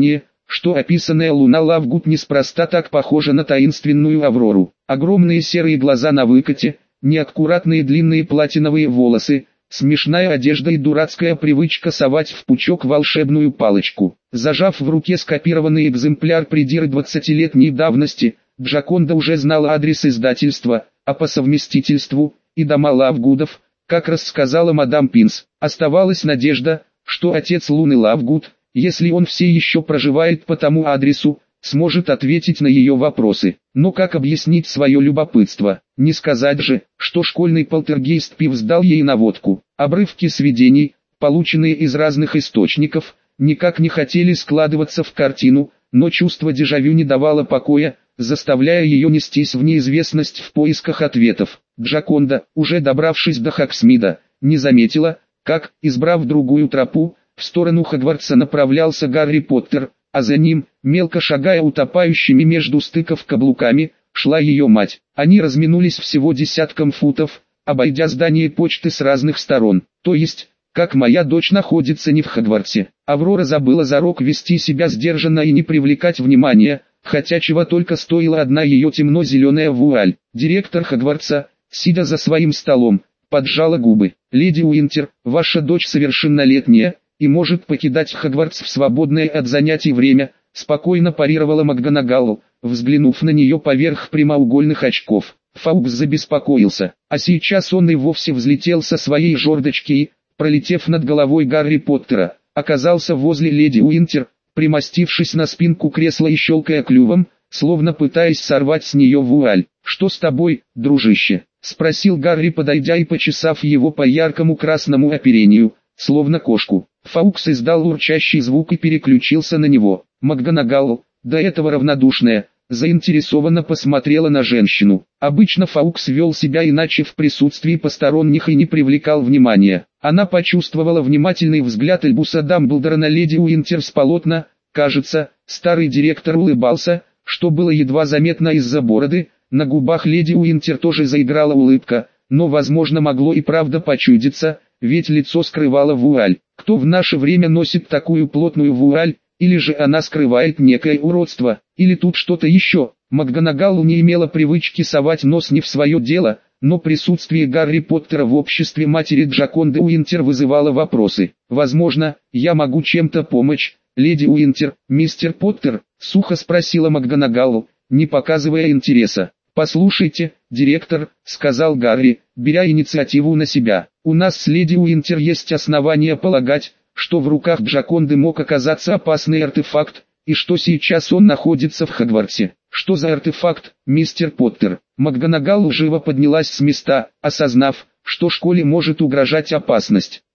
что описанная луна Лавгуд неспроста так похожа на таинственную Аврору. Огромные серые глаза на выкате, неаккуратные длинные платиновые волосы, смешная одежда и дурацкая привычка совать в пучок волшебную палочку. Зажав в руке скопированный экземпляр придиры двадцатилетней давности, Джаконда уже знала адрес издательства, а по совместительству и дома Лавгудов, как рассказала мадам Пинс. Оставалась надежда, что отец Луны Лавгуд, если он все еще проживает по тому адресу, сможет ответить на ее вопросы. Но как объяснить свое любопытство? Не сказать же, что школьный полтергейст Пивз дал ей наводку. Обрывки сведений, полученные из разных источников, никак не хотели складываться в картину, но чувство дежавю не давало покоя, заставляя ее нестись в неизвестность в поисках ответов. Джаконда, уже добравшись до Хоксмида, не заметила, как, избрав другую тропу, в сторону Хогвартса направлялся Гарри Поттер, а за ним, мелко шагая утопающими между стыков каблуками, шла ее мать. Они разминулись всего десятком футов, обойдя здание почты с разных сторон. То есть, как моя дочь находится не в Хогвартсе. Аврора забыла зарок вести себя сдержанно и не привлекать внимания, хотя чего только стоила одна ее темно-зеленая вуаль. Директор Хогвартса, сидя за своим столом, поджала губы. «Леди Уинтер, ваша дочь совершеннолетняя и может покидать Хогвартс в свободное от занятий время», спокойно парировала МакГонагал, взглянув на нее поверх прямоугольных очков. Фаукс забеспокоился, а сейчас он и вовсе взлетел со своей жердочки и, пролетев над головой Гарри Поттера, оказался возле леди Уинтер, примостившись на спинку кресла и щелкая клювом, словно пытаясь сорвать с нее вуаль. «Что с тобой, дружище?» — спросил Гарри, подойдя и почесав его по яркому красному оперению, словно кошку. Фаукс издал урчащий звук и переключился на него. МакГонагал, до этого равнодушная, заинтересованно посмотрела на женщину. Обычно Фаукс вел себя иначе в присутствии посторонних и не привлекал внимания. Она почувствовала внимательный взгляд Альбуса Дамблдора на леди Уинтер с полотна. Кажется, старый директор улыбался, что было едва заметно из-за бороды. На губах леди Уинтер тоже заиграла улыбка, но возможно могло и правда почудиться, ведь лицо скрывало вуаль. Кто в наше время носит такую плотную вуаль? Или же она скрывает некое уродство, или тут что-то еще. МакГонагал не имела привычки совать нос не в свое дело, но присутствие Гарри Поттера в обществе матери Джаконды Уинтер вызывало вопросы. «Возможно, я могу чем-то помочь, леди Уинтер, мистер Поттер?» — сухо спросила МакГонагал, не показывая интереса. «Послушайте, директор», — сказал Гарри, беря инициативу на себя, — «у нас с леди Уинтер есть основания полагать, что в руках Джаконды мог оказаться опасный артефакт, и что сейчас он находится в Хогвартсе». «Что за артефакт, мистер Поттер?» МакГонагал живо поднялась с места, осознав, что школе может угрожать опасность.